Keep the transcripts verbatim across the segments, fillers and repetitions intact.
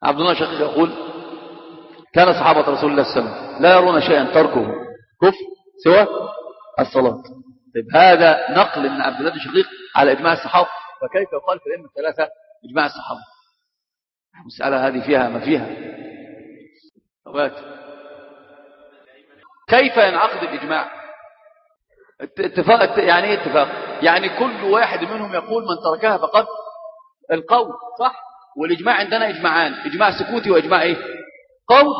عبد الله شقيق يقول كان صحابة رسول الله صلى الله عليه وسلم لا يرون شيئا تركه كفر سوى الصلاة. طيب هذا نقل من عبد الله شقيق على إجماع الصحابة، فكيف يقال في الأئمة الثلاثة إجماع الصحابة؟ المسألة هذه فيها ما فيها. كيف ينعقد الإجماع؟ اتفاق يعني ايه اتفاق؟ يعني كل واحد منهم يقول من تركها فقد القول صح. والإجماع عندنا إجماعان، إجماع سكوتي وإجماع ايه قول.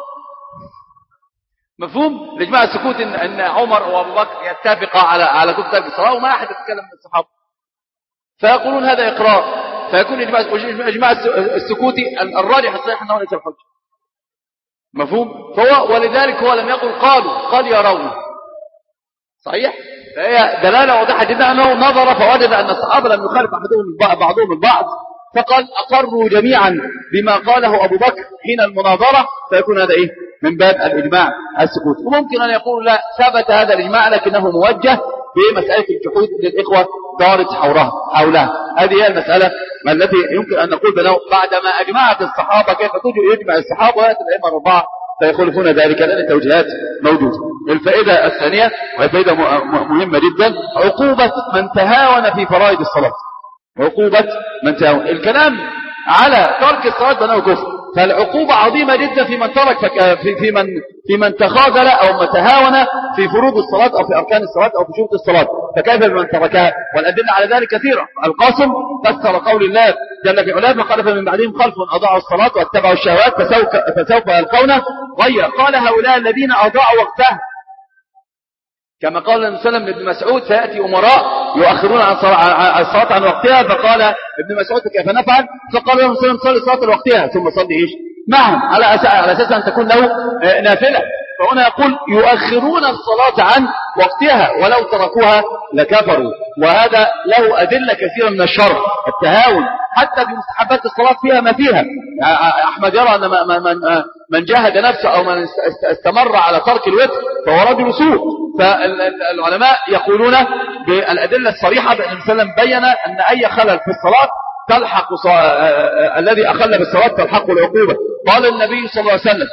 مفهوم؟ الإجماع السكوتي إن, إن عمر وابو بكر يتفقا على على كفر ترك الصلاة وما أحد يتكلم من الصحابة، فيقولون هذا إقرار، فيكون إجماع إجماع السكوتي الراجح الصحيح أنه ليس الحجة. مفهوم؟ فهو ولذلك هو لم يقل قالوا، قال يرون. صحيح؟ فهي دلالة واضحة جدا أنه نظر فوجد أن الصحابة لم يخالف أحدهم بعضهم البعض، فقال أقروا جميعا بما قاله أبو بكر حين المناظرة، فيكون هذا إيه؟ من باب الإجماع السكوتي. وممكن أن يقول لا، ثبت هذا الإجماع لكنه موجه بمسألة الجحود للإخوة دارت حولها حولها هذه هي المسألة التي يمكن أن نقول بأنه بعدما أجمعت الصحابة كيف تجي يجمع الصحابة ويأتي الأئمة الأربعة فيخالفون ذلك، لأن التوجيهات موجودة. الفائدة الثانية وهي فائدة مهمة جدا، عقوبة من تهاون في فرائض الصلاة. عقوبة من تهاون، الكلام على ترك الصلاة بأنه كفر، فالعقوبة عظيمة جدا في من ترك في في من في من تخاذل أو من تهاون في فروض الصلاة أو في أركان الصلاة أو في شروط الصلاة، فكيف بمن تركها؟ والأدلة على ذلك كثيرة. القاسم فسر قول الله جل في علاه فخلف من بعدهم خلف أضاعوا الصلاة واتبعوا الشهوات فسوف فسوف يلقون غيا، قال هؤلاء الذين أضاعوا وقتها، كما قال النبي صلى الله عليه وسلم لابن مسعود سيأتي أمراء يؤخرون عن الصلاة عن وقتها، فقال ابن مسعود كيف نفعل؟ فقال لهم صلى الله عليه وسلم صلي صلاة وقتها ثم صلي إيش معهم على على أساس أن تكون له نافلة. فهنا يقول يؤخرون الصلاة عن وقتها ولو تركوها لكفروا، وهذا له أدلة كثيرة من الشرع. التهاون حتى في مستحبات الصلاة فيها ما فيها. أحمد يرى أن من من جاهد نفسه أو من استمر على ترك الوتر فهو رجل سوء. فالعلماء يقولون بالأدلة الصريحة بأن النبي صلى الله عليه وسلم بين أن أي خلل في الصلاة تلحق ص... الذي أخل بالصلاة تلحق العقوبة. قال النبي صلى الله عليه وسلم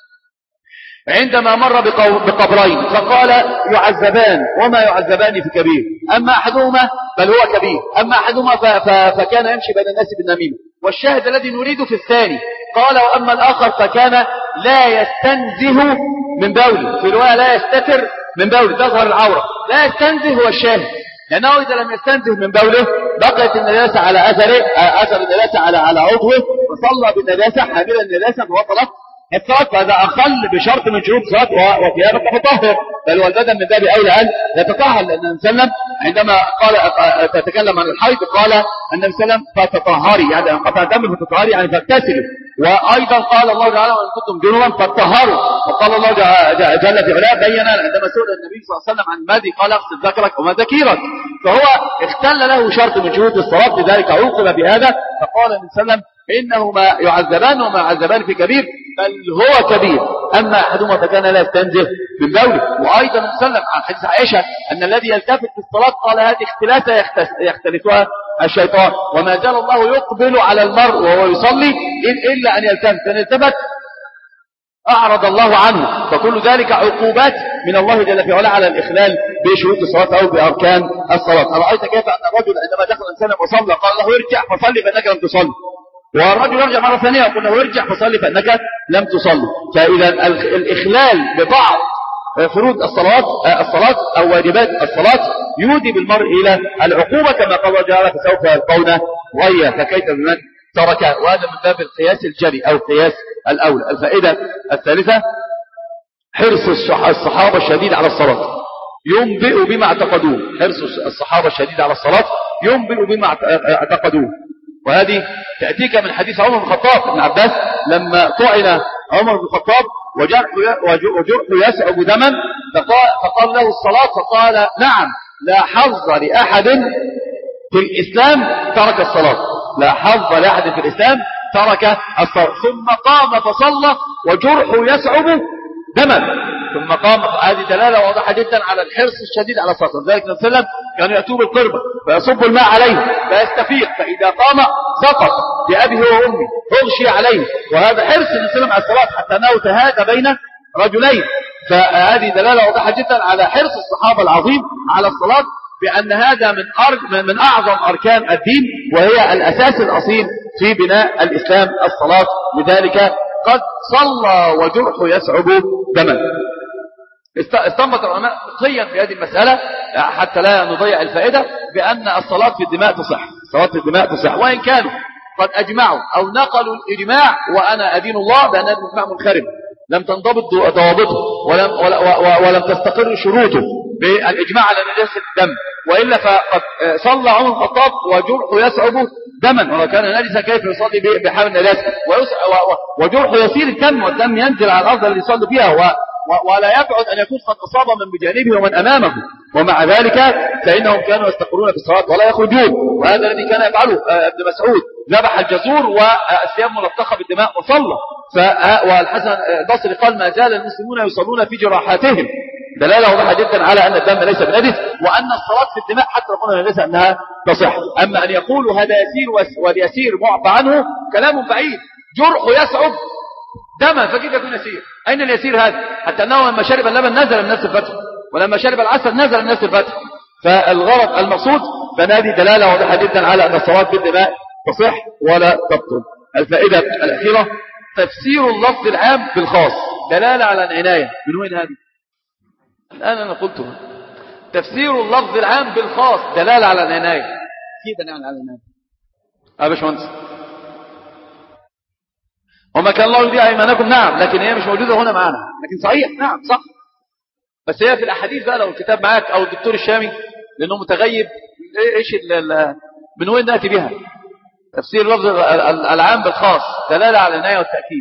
عندما مر بقبرين فقال يعذبان وما يعذبان في كبير، أما أحدهما بل هو كبير، أما أحدهما ف... ف... فكان يمشي بين الناس بالنميمة. والشاهد الذي نريد في الثاني قال وأما الآخر فكان لا يستنزه من بوله، في رواية لا يستتر من بوله تظهر العورة، لا يستنزه هو الشاهد، لأنه إذا لم يستنزه من بوله بقيت النجاسة على أثره أثر النجاسة على على عضوه وصلى بالنجاسة حاملا النجاسة فوصلت الصلاة، فهذا أخل بشرط من شروط الصلاة وثيابك تطهر، بل والبدن من باب أولى أن يتطهر، لأن النبي صلى الله عليه وسلم عندما قال تتكلم عن الحيض قال النبي صلى الله عليه وسلم فتطهري، يعني انقطع الدم فتطهري يعني فاغتسلي. وأيضا قال الله تعالى وإن كنتم جنبا فاطهروا، وقال الله جل في علاه بين عندما سئل النبي صلى الله عليه وسلم عن المذي قال اغسل ذكرك وما ذكيرك، فهو اختل له شرط من شروط الصلاة، لذلك عوقب بهذا. فقال النبي صلى الله عليه وسلم إنهما يعذبان وما يعذبان في كبير بل هو كبير، أما أحدهما فكان لا يستنزه من بوله. وأيضا النبي صلى الله عليه وسلم عن حديث عائشة أن الذي يلتفت في الصلاة قال هذه اختلاسة يختلفها الشيطان، وما زال الله يقبل على المرء وهو يصلي إلا أن يلتفت، فإن التفت أعرض الله عنه. فكل ذلك عقوبات من الله جل في علاه على الإخلال بشروط الصلاة أو بأركان الصلاة. أرأيت كيف أن الرجل عندما دخل الإنسان وصلى قال له ارجع فصلي فإنك لم تصلي، والرجل يرجع مرة ثانية وقال له ارجع فصلي فإنك لم تصلي. فإذا الإخلال ببعض فروض الصلاة الصلاة أو واجبات الصلاة يودي بالمرء إلى العقوبة، كما قال الله تعالى فسوف يلقون غيا، فكيف بمن تركها. وهذا من باب القياس الجلي أو القياس الأولى. الفائدة الثالثة حرص الصحابة الشديد على الصلاة ينبئ بما اعتقدوه. حرص الصحابة الشديد على الصلاة ينبئ بما اعتقدوه، وهذه تأتيك من حديث عمر بن الخطاب ابن عباس لما طعن عمر بن الخطاب وجرحه يسعب دما فقال, فقال له الصلاة، فقال نعم لا حظ لأحد في الإسلام ترك الصلاة، لا حظ لأحد في الإسلام ترك الصلاة. ثم قام فصلى وجرحه يسعب دما، ثم قام. هذه دلالة واضحة جدا على الحرص الشديد على الصلاة. لذلك النبي صلى الله عليه وسلم كانوا يأتوا بالقربة فيصب الماء عليه فيستفيق، فإذا قام سقط بأبيه وأمه اغشي عليه. وهذا حرص النبي صلى الله عليه وسلم على الصلاة حتى أنه تهادى بين رجلين. فهذه دلالة واضحة جدا على حرص الصحابة العظيم على الصلاة، بأن هذا من أر... من أعظم أركان الدين، وهي الأساس الأصيل في بناء الإسلام الصلاة. لذلك قد صلى وجرحه يسعب دما. استنبط العلماء فقهيا في هذه المسألة حتى لا نضيع الفائدة بأن الصلاة في الدماء تصح. الصلاة في الدماء تصح، وإن كانوا قد أجمعوا أو نقلوا الإجماع، وأنا أدين الله بأن هذا الإجماع منخرم لم تنضبط ضوابطه ولم, ولم تستقر شروطه بالإجماع على نجاسة الدم، وإلا فقد صلى عمر الخطاب وجرحه يسعب دما، ولو كان نجسا كيف يصلي بحال النجاسة؟ وجرحه يسير الدم، والدم ينزل على الأرض اللي يصلي فيها، ولا يبعد أن يكون قد أصاب من بجانبه ومن أمامه، ومع ذلك فإنهم كانوا يستقرون في الصلاة ولا يخرجون. وهذا الذي كان يفعله ابن مسعود، ذبح الجزور والثياب ملطخة بالدماء وصلى. والحسن البصري قال ما زال المسلمون يصلون في جراحاتهم، دلالة واضحة جدا على أن الدم ليس بنجس، وأن الصلاة في الدماء حتى لو قلنا ليس أنها تصح. أما أن يقولوا هذا يسير واليسير معفى عنه كلام بعيد. جرحه يسعب دما فكيف يكون يسير؟ أين اليسير هذا؟ حتى أنه لما شرب اللبن نزل من نفس الفتح، ولما شرب العسل نزل من نفس الفتح. فالغرض المقصود بأن هذه دلالة واضحة جدا على أن الصلاة في الدماء تصح ولا تبطل. الفائدة الأخيرة تفسير اللفظ العام بالخاص، دلالة على العناية. من وين هذه؟ الآن أنا قلتها. تفسير اللفظ العام بالخاص دلالة على العناية. كيف دلالة على العناية؟ يا باشمهندس، وما كان الله يضيع ايمانكم، نعم، لكن هي مش موجودة هنا معنا، لكن صحيح نعم صح. بس هي في الأحاديث بقى، لو الكتاب معاك أو الدكتور الشامي لأنه متغيب، إيش من وين نأتي بها؟ تفسير اللفظ العام بالخاص دلالة على العناية والتأكيد.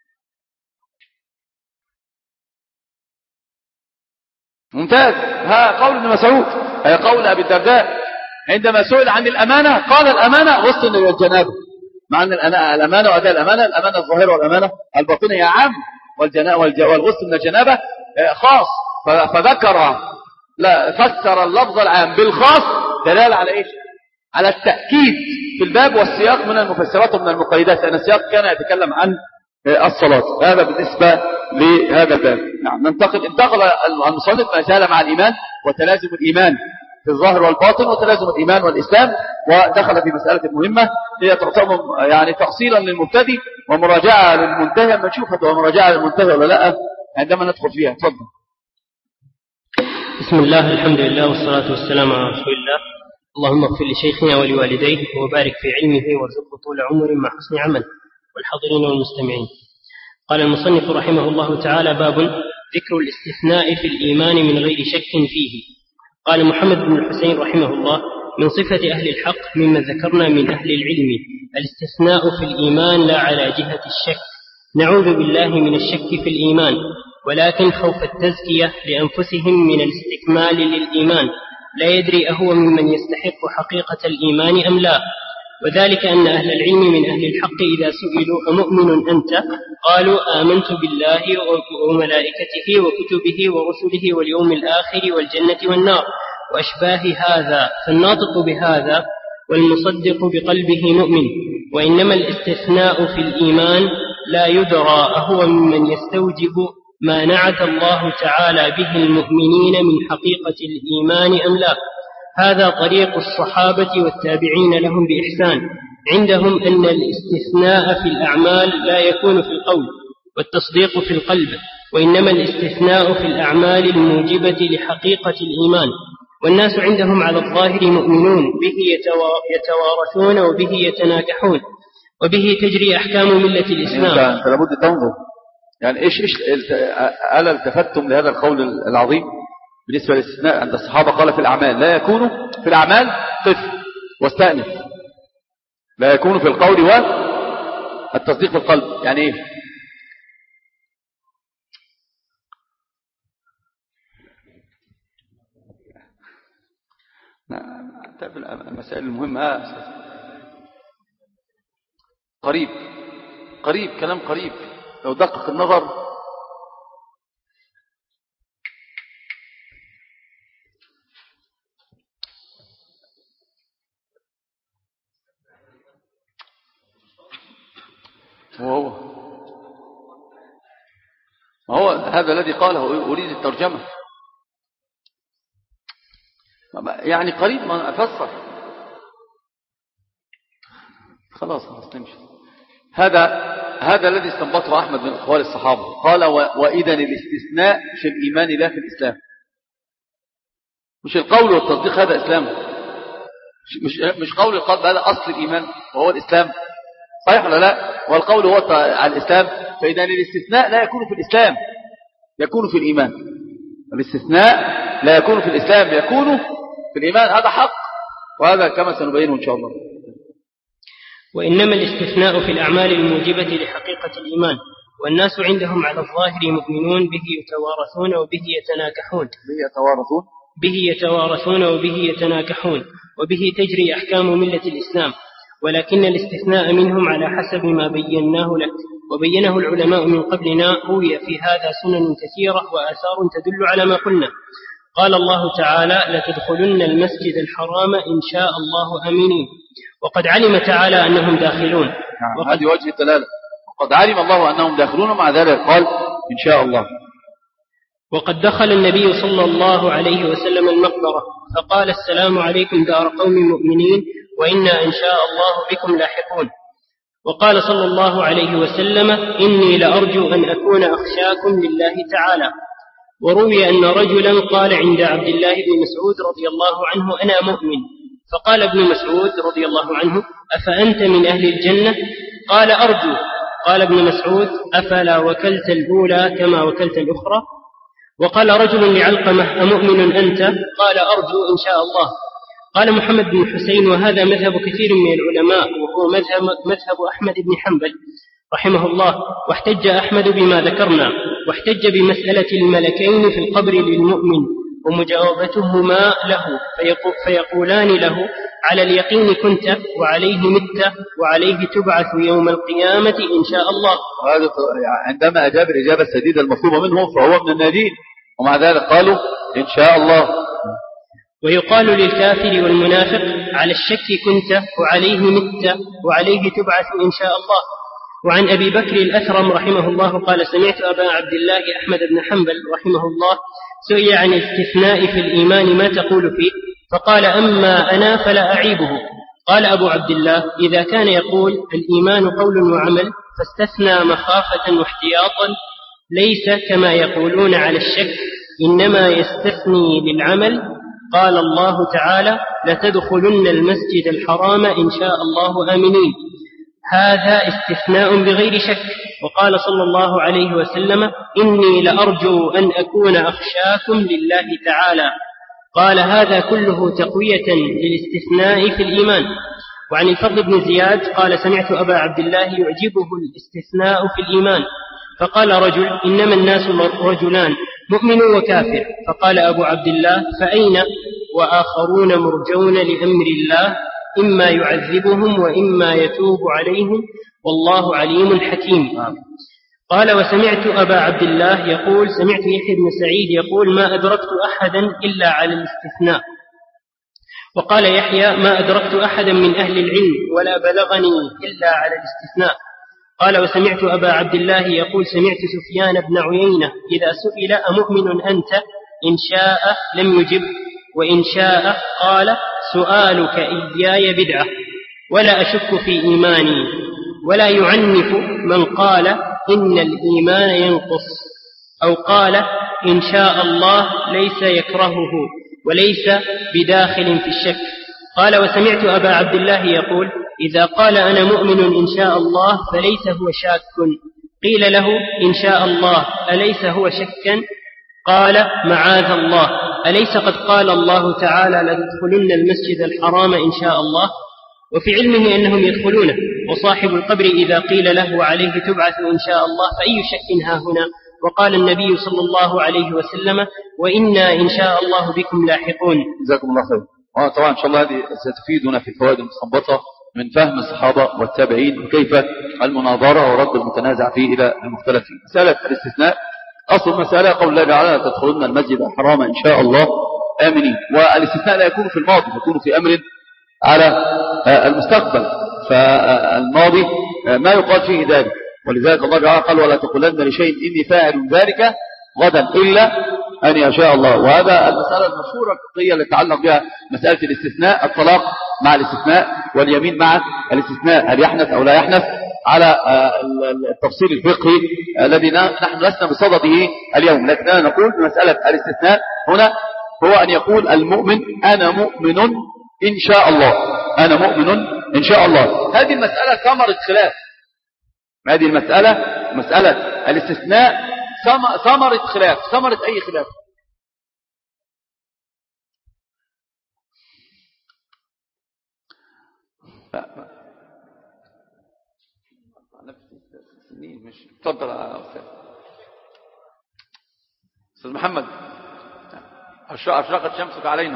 ممتاز. ها قول ابن مسعود، هي قول أبي الدرداء عندما سئل عن الأمانة قال الأمانة غسل الجنابة، مع أن الأمانة وأداء الأمانة، الأمانة الظاهرة والأمانة الباطنة هي عام، والغسل من الجنابة خاص. فذكر لا فسر اللفظ العام بالخاص دلالة على إيش؟ على التأكيد في الباب، والسياق من المفسرات ومن المقيدات، لأن السياق كان يتكلم عن الصلاة. هذا بالنسبة لهذا الباب. نعم. ننتقل انتقل المصنف ما زال مع الإيمان وتلازم الإيمان في الظاهر والباطن، وتلازم الإيمان والإسلام، ودخل في مسألة مهمة هي تعتبر يعني تأصيلا للمبتدئ ومراجعة للمنتهي. أما نشوف ومراجعة للمنتهي ولا لا عندما ندخل فيها. تفضل. بسم الله، الحمد لله، والصلاة والسلام على رسول الله. اللهم اغفر لشيخنا ولوالديه وبارك في علمه وارزقه طول عمر مع حسن عمل، والحاضرين والمستمعين. قال المصنف رحمه الله تعالى: باب ذكر الاستثناء في الإيمان من غير شك فيه. قال محمد بن الحسين رحمه الله: من صفة أهل الحق مما ذكرنا من أهل العلم الاستثناء في الإيمان لا على جهة الشك. نعوذ بالله من الشك في الإيمان، ولكن خوف التزكية لأنفسهم من الاستكمال للإيمان، لا يدري أهو ممن يستحق حقيقة الإيمان أم لا. وذلك أن أهل العلم من أهل الحق إذا سئلوا أمؤمن أنت؟ قالوا آمنت بالله وملائكته وكتبه ورسله واليوم الآخر والجنة والنار وأشباه هذا، فالناطق بهذا والمصدق بقلبه مؤمن. وإنما الاستثناء في الإيمان لا يدرى أهو ممن يستوجب ما نعت الله تعالى به المؤمنين من حقيقة الإيمان أم لا. هذا طريق الصحابة والتابعين لهم بإحسان. عندهم أن الاستثناء في الأعمال لا يكون في القول والتصديق في القلب، وإنما الاستثناء في الأعمال الموجبة لحقيقة الإيمان. والناس عندهم على الظاهر مؤمنون به يتوارثون وبه يتناكحون وبه تجري أحكام ملة الإسلام. أنت لابد تنظر يعني إيش إيش ألا التفتم لهذا القول العظيم بالنسبة للاستثناء عند الصحابة؟ قال في الأعمال لا يكون في الأعمال قف واستأنف، لا يكون في القول والتصديق في القلب. يعني إيه؟ المسائل المهمة قريب قريب كلام قريب، لو دقق النظر وهو ما هو هذا الذي قاله أريد الترجمة، يعني قريب ما أفسر. خلاص خلاص نمشي. هذا هذا الذي استنبطه أحمد من أقوال الصحابة. قال وإذن الاستثناء في الإيمان لا في الإسلام. مش القول والتصديق هذا إسلام، مش مش قول القلب هذا أصل الإيمان وهو الإسلام، صحيح ولا لا؟ والقول هو على الإسلام. فإذن الاستثناء لا يكون في الإسلام، يكون في الإيمان. الاستثناء لا يكون في الإسلام، يكون في الإيمان. هذا حق، وهذا كما سنبينه إن شاء الله. وإنما الاستثناء في الأعمال الموجبة لحقيقة الإيمان، والناس عندهم على الظاهر مؤمنون به يتوارثون وبه يتناكحون به يتوارثون به يتوارثون وبه يتناكحون وبه تجري أحكام ملة الإسلام، ولكن الاستثناء منهم على حسب ما بيناه لك وبينه العلماء من قبلنا روي في هذا سنن كثيرة وآثار تدل على ما قلنا. قال الله تعالى لتدخلن المسجد الحرام إن شاء الله آمنين، وقد علم تعالى أنهم داخلون. نعم، هذه وجه الدلالة. وقد علم الله أنهم داخلون، ومع ذلك قال إن شاء الله. وقد دخل النبي صلى الله عليه وسلم المقبرة فقال السلام عليكم دار قوم مؤمنين وإنا إن شاء الله بكم لاحقون. وقال صلى الله عليه وسلم إني لأرجو أن أكون أخشاكم لله تعالى. وروي أن رجلا قال عند عبد الله بن مسعود رضي الله عنه أنا مؤمن، فقال ابن مسعود رضي الله عنه أفأنت من أهل الجنة؟ قال أرجو. قال ابن مسعود أفلا وكلت الأولى كما وكلت الأخرى؟ وقال رجل لعلقمة أمؤمن أنت؟ قال أرجو إن شاء الله. قال محمد بن حسين وهذا مذهب كثير من العلماء، وهو مذهب, مذهب أحمد بن حنبل رحمه الله. واحتج أحمد بما ذكرنا، واحتج بمسألة الملكين في القبر للمؤمن ومجاوبتهما له، فيقولان له على اليقين كنت وعليه مت وعليه تبعث يوم القيامة إن شاء الله. عندما أجاب الإجابة السديدة المطلوبة منهم فهو من النادين، ومع ذلك قالوا إن شاء الله. ويقال للكافر والمنافق على الشك كنت وعليه مت وعليه تبعث إن شاء الله. وعن أبي بكر الأثرم رحمه الله قال سمعت أبا عبد الله أحمد بن حنبل رحمه الله سئل عن الاستثناء في الإيمان ما تقول فيه؟ فقال أما أنا فلا أعيبه. قال أبو عبد الله إذا كان يقول الإيمان قول وعمل فاستثنى مخافة واحتياطا ليس كما يقولون على الشك، إنما يستثني للعمل. قال الله تعالى لتدخلن المسجد الحرام إن شاء الله آمنين، هذا استثناء بغير شك. وقال صلى الله عليه وسلم إني لأرجو أن أكون أخشاكم لله تعالى. قال هذا كله تقوية للاستثناء في الإيمان. وعن الفضل بن زياد قال سمعت أبا عبد الله يعجبه الاستثناء في الإيمان، فقال رجل إنما الناس رجلان مؤمن وكافر. فقال أبو عبد الله فأين وآخرون مرجون لأمر الله إما يعذبهم وإما يتوب عليهم والله عليم حكيم. قال وسمعت أبا عبد الله يقول سمعت يحيى بن سعيد يقول ما أدركت أحدا إلا على الاستثناء. وقال يحيى ما أدركت أحدا من أهل العلم ولا بلغني إلا على الاستثناء. قال وسمعت أبا عبد الله يقول سمعت سفيان بن عيينة إذا سئل أمؤمن أنت إن شاء لم يجب، وإن شاء قال سؤالك إياي بدعة ولا أشك في إيماني. ولا يعنف من قال إن الإيمان ينقص، أو قال إن شاء الله ليس يكرهه وليس بداخل في الشك. قال وسمعت أبا عبد الله يقول إذا قال أنا مؤمن إن شاء الله فليس هو شاك. قيل له إن شاء الله أليس هو شكا؟ قال معاذ الله، أليس قد قال الله تعالى لتدخلن المسجد الحرام إن شاء الله؟ وفي علمه أنهم يدخلونه. وصاحب القبر إذا قيل له وعليه تبعث إن شاء الله فأي شك ها هنا؟ وقال النبي صلى الله عليه وسلم وإنا إن شاء الله بكم لاحقون. جزاكم الله خير. طبعا إن شاء الله هذه ستفيدنا في الفوائد المستنبطة من فهم الصحابة والتابعين وكيف المناظرة ورد المتنازع فيه إلى المختلف فيه. مسألة الاستثناء أصل مسألة قول الله تعالى تدخلون المسجد الحرام إن شاء الله آمنين، والاستثناء لا يكون في الماضي، يكون في أمر على المستقبل. فالماضي ما يقال فيه ذلك، ولذلك الله تعالى قال ولا تقولن لشيء إني فاعل ذلك غدا إلا أن يشاء الله. وهذا المسألة المشهورة الفقهية اللي تتعلق بها مسألة الاستثناء، الطلاق مع الاستثناء واليمين مع الاستثناء، هل يحنث أو لا يحنث، على التفصيل الفقهي الذي نحن لسنا بصدده اليوم. لكننا نقول مسألة الاستثناء هنا هو أن يقول المؤمن أنا مؤمن إن شاء الله، أنا مؤمن إن شاء الله. هذه المسألة ثمرة خلاف، هذه المسألة مسألة الاستثناء ثمرة خلاف، ثمرة أي خلاف. مش تفضل يا أستاذ أستاذ محمد. أشرقت شمسك علينا.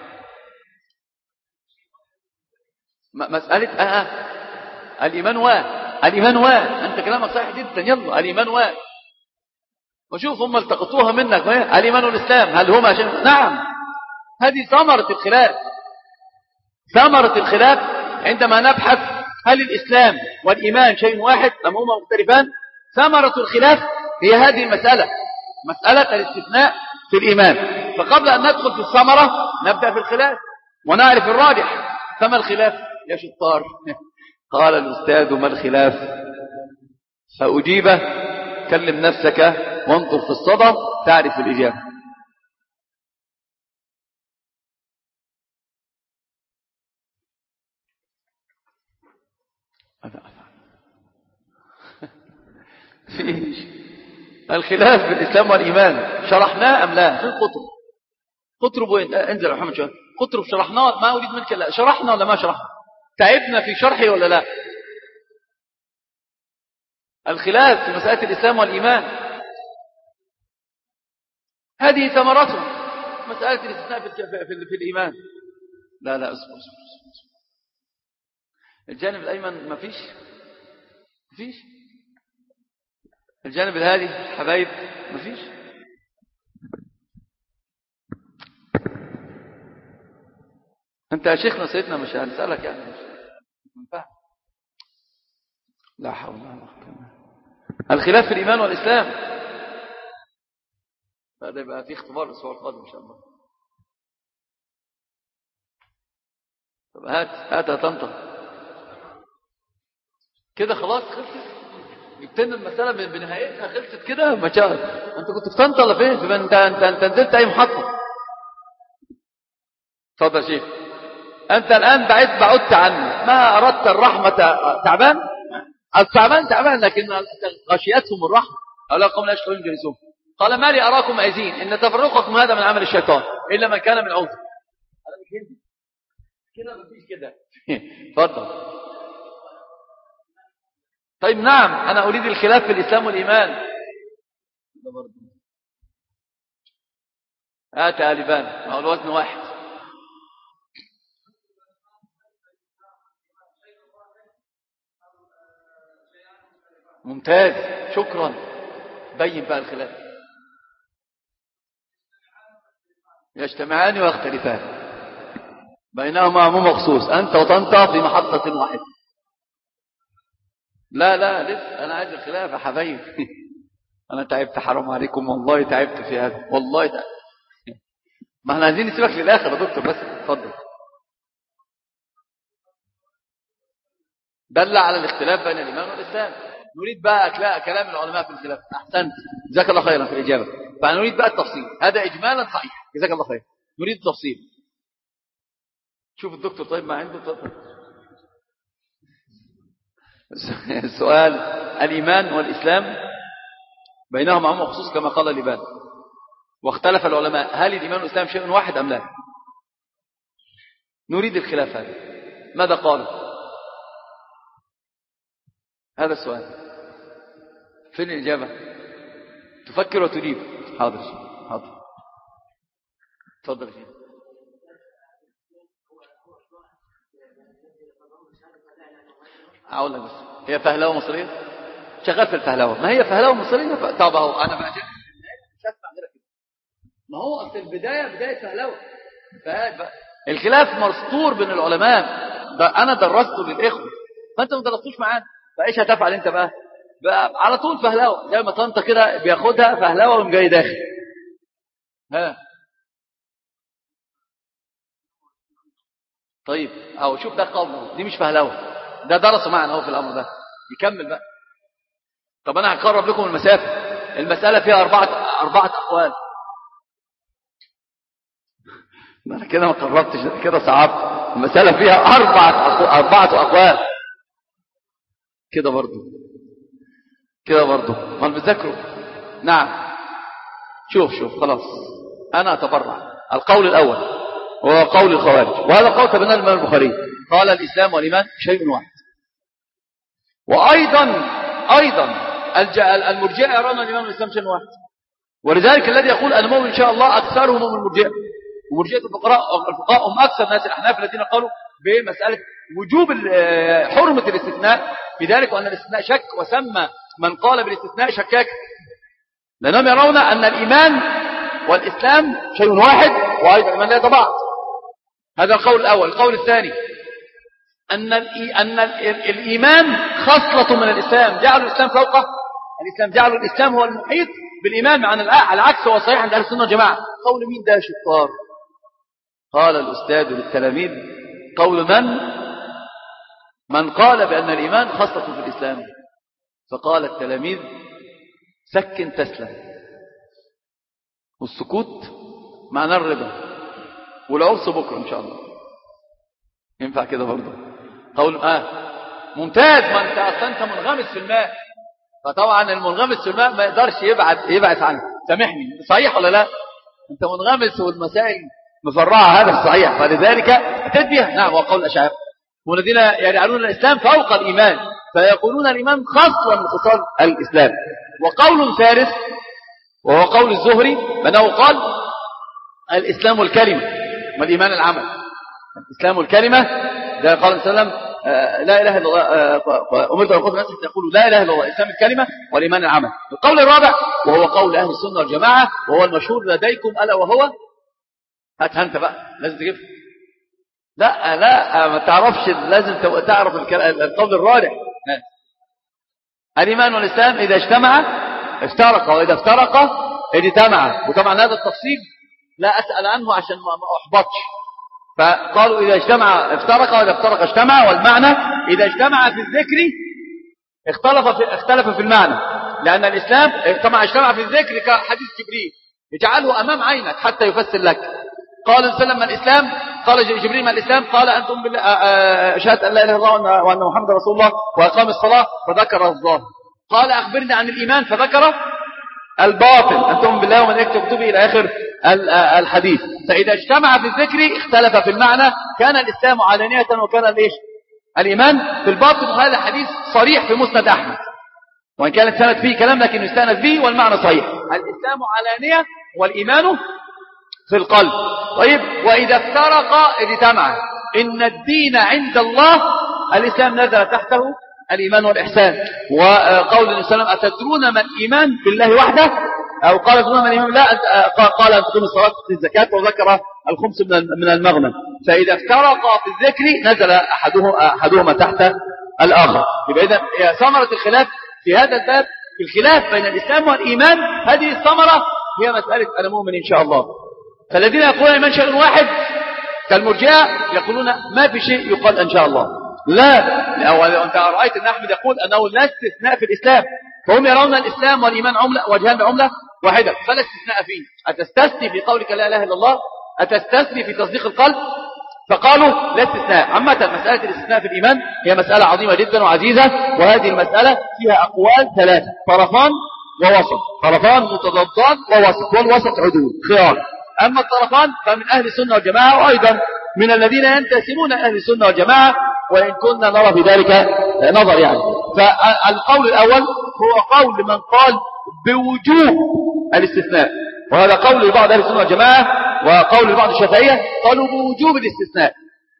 مسألة آه, آه الإيمان و الإيمان و أنت كلامك صحيح جدا. يلا الإيمان و وشوف هم التقطوها منك الإيمان والإسلام هل هما شيء؟ نعم، هذه ثمرة الخلاف. ثمرة الخلاف عندما نبحث هل الإسلام والإيمان شيء واحد أم هما مختلفان. ثمرة الخلاف هي هذه المسألة، مسألة الاستثناء في الإيمان. فقبل أن ندخل في الثمرة نبدأ في الخلاف ونعرف الراجح. فما الخلاف يا شطار؟ قال الأستاذ ما الخلاف؟ فأجيبه كلم نفسك وانظر في الصدى تعرف الإجابة. فيش الخلاف في الإسلام والإيمان شرحناه أم لا؟ في القطر قطرب وين؟ انزل يا محمد شوية. قطرب شرحناه، ما أريد منك لا. شرحنا ولا ما شرحنا؟ تعبنا في شرحه ولا لا؟ الخلاف في مسألة الإسلام والإيمان هذه ثمرته. مسألة الاستثناء في, في, في, في الإيمان. لا لا اصبر اصبر اصبر. الجانب الأيمن ما فيش ما فيش الجانب الهادي حبايب ما فيش. أنت يا شيخنا سيدنا مش هنسألك يعني مش منفع. لا حول ولا قوة إلا بالله. الخلاف في الإيمان والإسلام هذا يبقى في اختبار الأسبوع القادم إن شاء الله. طب هات هات هتنطق كده خلاص خلصت. جبتنا المسألة بنهايتها خلصت كده. ما شاء الله أنت كنت في طنطا ولا فين؟ أنت أنت أنت نزلت أي محطة؟ اتفضل يا شيخ. أنت الآن بعدت بعدت عني. ما أردت الرحمة تعبان؟ التعبان تعبان لكن غشيتهم الرحمة. أولا قوم لا يشكرون جلسون. قال ما لي أراكم أيزين إن تفرقكم هذا من عمل الشيطان إلا من كان من عوض. أنا مش هندي كده مفيش كده. اتفضل. طيب نعم أنا أريد الخلاف في الإسلام والإيمان. هات آلبان ما هو الوزن واحد. ممتاز شكرا. بين بقى الخلاف. يجتمعان ويختلفان بينهما عموم مخصوص. أنت وطنطا في محطة واحدة. لا لا لسه أنا عايز الخلاف يا حبايب. أنا تعبت حرام عليكم والله تعبت في هذا والله تعبت. ما احنا عايزين نسيبك للآخر يا دكتور بس اتفضل. دل على الاختلاف بين الإيمان والإسلام. نريد بقى كلام العلماء في الخلاف. أحسنت جزاك الله خيرا في الإجابة. فنريد بقى التفصيل. هذا إجمالا صحيح جزاك الله خير. نريد التفصيل. شوف الدكتور طيب ما عنده تفضل. السؤال الإيمان والإسلام بينهما عموم خصوص كما قال اللبان. واختلف العلماء هل الإيمان والإسلام شيء واحد أم لا. نريد الخلاف هذا. ماذا قال؟ هذا السؤال. فين الإجابة؟ تفكر وتجيب. حاضر حاضر تفضل يا شيخ. أقول لك بس هي فهلوة مصرية شغال في الفهلوة. ما هي فهلوة مصرية. طب اهو أنا بقى مش هسمع غيرك كده. ما هو أصل البداية بداية فهلوة. الخلاف مسطور بين العلماء. ده أنا درسته للإخوة فأنت ما درستوش معانا فإيش هتفعل أنت بقى؟ على طول فهلوه زي ما طنطا كده بياخدها فهلوه ويقوم جاي داخل. ها طيب او شوف ده قوله دي مش فهلوه، ده درسوا معنا هو في الامر ده يكمل بقى. طب انا هقرب لكم المسافه، المساله فيها اربعه اربعه اقوال. انا كده ما قربتش كده صعبت. المساله فيها اربعه اربعه اقوال كده برضو كده برضو ما بتذكروا. نعم شوف شوف خلاص انا اتبرع. القول الاول وهو قول الخوارج، وهذا قول تبناه الإمام البخاري، قال الإسلام والإيمان شيء واحد. وأيضا أيضا المرجئة يرون الإيمان والإسلام شيء واحد، ولذلك الذي يقول أنا مؤمن إن شاء الله أكثرهم من المرجئة، ومرجئة الفقراء الفقهاء هم أكثر ناس الأحناف الذين قالوا بمسألة وجوب حرمة الاستثناء في ذلك، وأن الاستثناء شك، وسمى من قال بالاستثناء شكاك، لأنهم يرون أن الإيمان والإسلام شيء واحد، وأيضا الإيمان لا يتبعض. هذا القول الأول. القول الثاني أن أن الإيمان خصلة من الإسلام، جعلوا الإسلام فوقه، الإسلام جعلوا الإسلام هو المحيط بالإيمان، مع أن العكس هو صحيح عند أهل السنة والجماعة. قول مين ده شطار؟ قال الأستاذ للتلاميذ قول من من قال بأن الإيمان خصلة في الإسلام، فقال التلاميذ سكن تسلم، والسكوت معناه الرضا، والعرس بكرة إن شاء الله. ينفع كده برضه قول آه ممتاز، ما أنت أصلا أنت منغمس في الماء، فطبعا المنغمس في الماء ما يقدرش يبعد يبعد عنه. سامحني صحيح ولا لا؟ أنت منغمس والمسائل مفرعة، هذا صحيح، فلذلك تديه. نعم وقول الأشاعرة والذين يجعلون الإسلام فوق الإيمان، فيقولون الإيمان خاصة من خصال الإسلام. وقول ثالث وهو قول الزهري بأنه قال الإسلام والكلمة والإيمان العمل. الإسلام والكلمة ده قال صلى الله عليه وسلم لا إله إلا الله، أمرت أن أقول الناس يقولوا لا إله إلا الله، الإسلام الكلمة والإيمان العمل. القول الرابع وهو قول أهل السنة والجماعة، وهو المشهور لديكم ألا وهو هاتها أنت بقى لازم تجيب. لا لا ما تعرفش، لازم تعرف القول الرابع. الإيمان والإسلام إذا اجتمع افترق، وإذا افترق اجتمع. وطبعا هذا التفصيل لا أسأل عنه عشان ما أحبطش. فقالوا إذا اجتمع افترق، وإذا افترق اجتمع. والمعنى إذا اجتمع في الذكر اختلف في, اختلف في المعنى، لأن الإسلام اجتمع اجتمع في الذكر كحديث جبريل اجعله أمام عينك حتى يفسر لك. قال صلى الله عليه وسلم ما الإسلام؟ قال جبريل ما الإسلام؟ قال أنتم بالله شهادة أن لا إله إلا الله وأن محمد رسول الله وإقام الصلاة، فذكر الظاهر. قال أخبرني عن الإيمان، فذكر الباطن أنتم بالله وملائكته وكتبه إلى آخر الحديث. فإذا اجتمع في الذكر اختلف في المعنى، كان الإسلام علانية وكان الإيش الإيمان في الباطن. وهذا حديث صريح في مسند أحمد، وإن كانت سند فيه كلام لكن يستأنس به والمعنى صحيح. الإسلام علانية والإيمان في القلب. طيب وإذا افترق اجتمع. إن الدين عند الله الإسلام، نزل تحته الإيمان والإحسان. وقول النبي صلى الله عليه وسلم أتدرون ما الإيمان بالله وحده؟ أو قال أتدرون ما الإيمان بالله؟ قال أن تقيم الصلاة وتؤتي الزكاة، وذكر الخمس من المغنم. فإذا افترقا في الذكر نزل أحدهما تحت الآخر. يبقى إذا ثمرة الخلاف في هذا الباب في الخلاف بين الإسلام والإيمان، هذه الثمرة هي مسألة أنا مؤمن إن شاء الله. فالذين يقولون الإيمان شيء واحد كالمرجئة يقولون ما في شيء يقال إن شاء الله. لا، أنت رأيت أن أحمد يقول أنه لا استثناء في الإسلام، فهم يرون الإسلام والإيمان عملة وجهان بعملة واحدة، فلا استثناء فيه. أتستثني في قولك لا إله إلا الله؟ أتستثني في تصديق القلب؟ فقالوا لا استثناء. عامة مسألة الاستثناء في الإيمان هي مسألة عظيمة جدا وعزيزة، وهذه المسألة فيها أقوال ثلاثة: طرفان ووسط، طرفان متضادان ووسط، والوسط عدول خيار. أما الطرفان فمن أهل السنة والجماعة، وأيضا من الذين ينتسبون أهل السنة والجماعة، وإن كنا نرى في ذلك نظر يعني. فالقول الأول هو قول من قال بوجوب الاستثناء، وهذا قول لبعض أهل السنة والجماعة، وقول لبعض الشافعية قالوا بوجوب الاستثناء.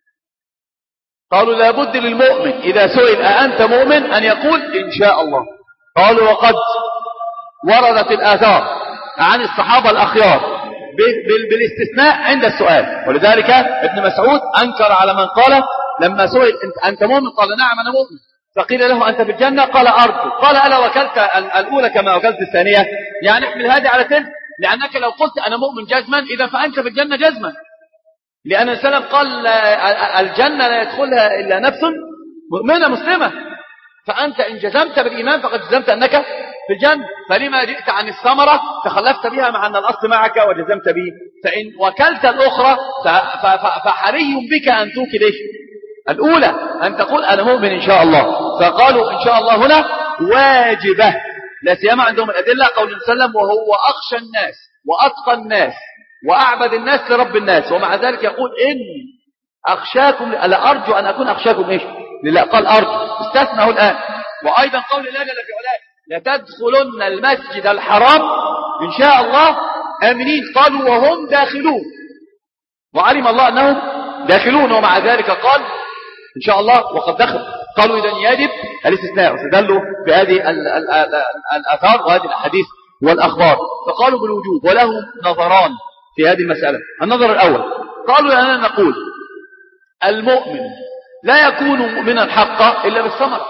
قالوا لابد للمؤمن إذا سئل أأنت مؤمن أن يقول إن شاء الله. قالوا وقد وردت الآثار عن الصحابة الأخيار بالاستثناء عند السؤال، ولذلك ابن مسعود أنكر على من قال لما سئل أنت مؤمن قال نعم أنا مؤمن، فقيل له أنت في الجنة؟ قال أرجو. قال ألا وكلت الأولى كما وكلت الثانية؟ يعني احمل هذه على تلك، لأنك لو قلت أنا مؤمن جزما إذا فأنت في الجنة جزما، لأن السلام قال الجنة لا يدخلها إلا نفس مؤمنة مسلمة، فأنت إن جزمت بالإيمان فقد جزمت أنك في الجنة، فلما جئت عن الثمرة تخلفت بها مع أن الأصل معك وجزمت به؟ فإن وكلت الأخرى فحري بك أن توكل الأولى، أن تقول أنا مؤمن إن شاء الله. فقالوا إن شاء الله هنا واجبة، لا سيما عندهم الأدلة قول النبي صلى الله عليه وسلم وهو أخشى الناس وأتقى الناس وأعبد الناس لرب الناس، ومع ذلك يقول إني أخشاكم، لا أرجو أن أكون أخشاكم إيش لله، قال أرجو، استثناه الآن. وأيضا قول الله جل في علاه لتدخلن المسجد الحرام إن شاء الله آمنين، قالوا وهم داخلون، وعلم الله أنهم داخلون، ومع ذلك قال إن شاء الله وقد دخل. قالوا إذن يجب الاستثناء، واستدلوا بهذه الآثار وهذه الأحاديث والأخبار، فقالوا بالوجوب. ولهم نظران في هذه المسألة. النظر الأول قالوا أننا نقول المؤمن لا يكون مؤمنا حقا إلا بالثمرة،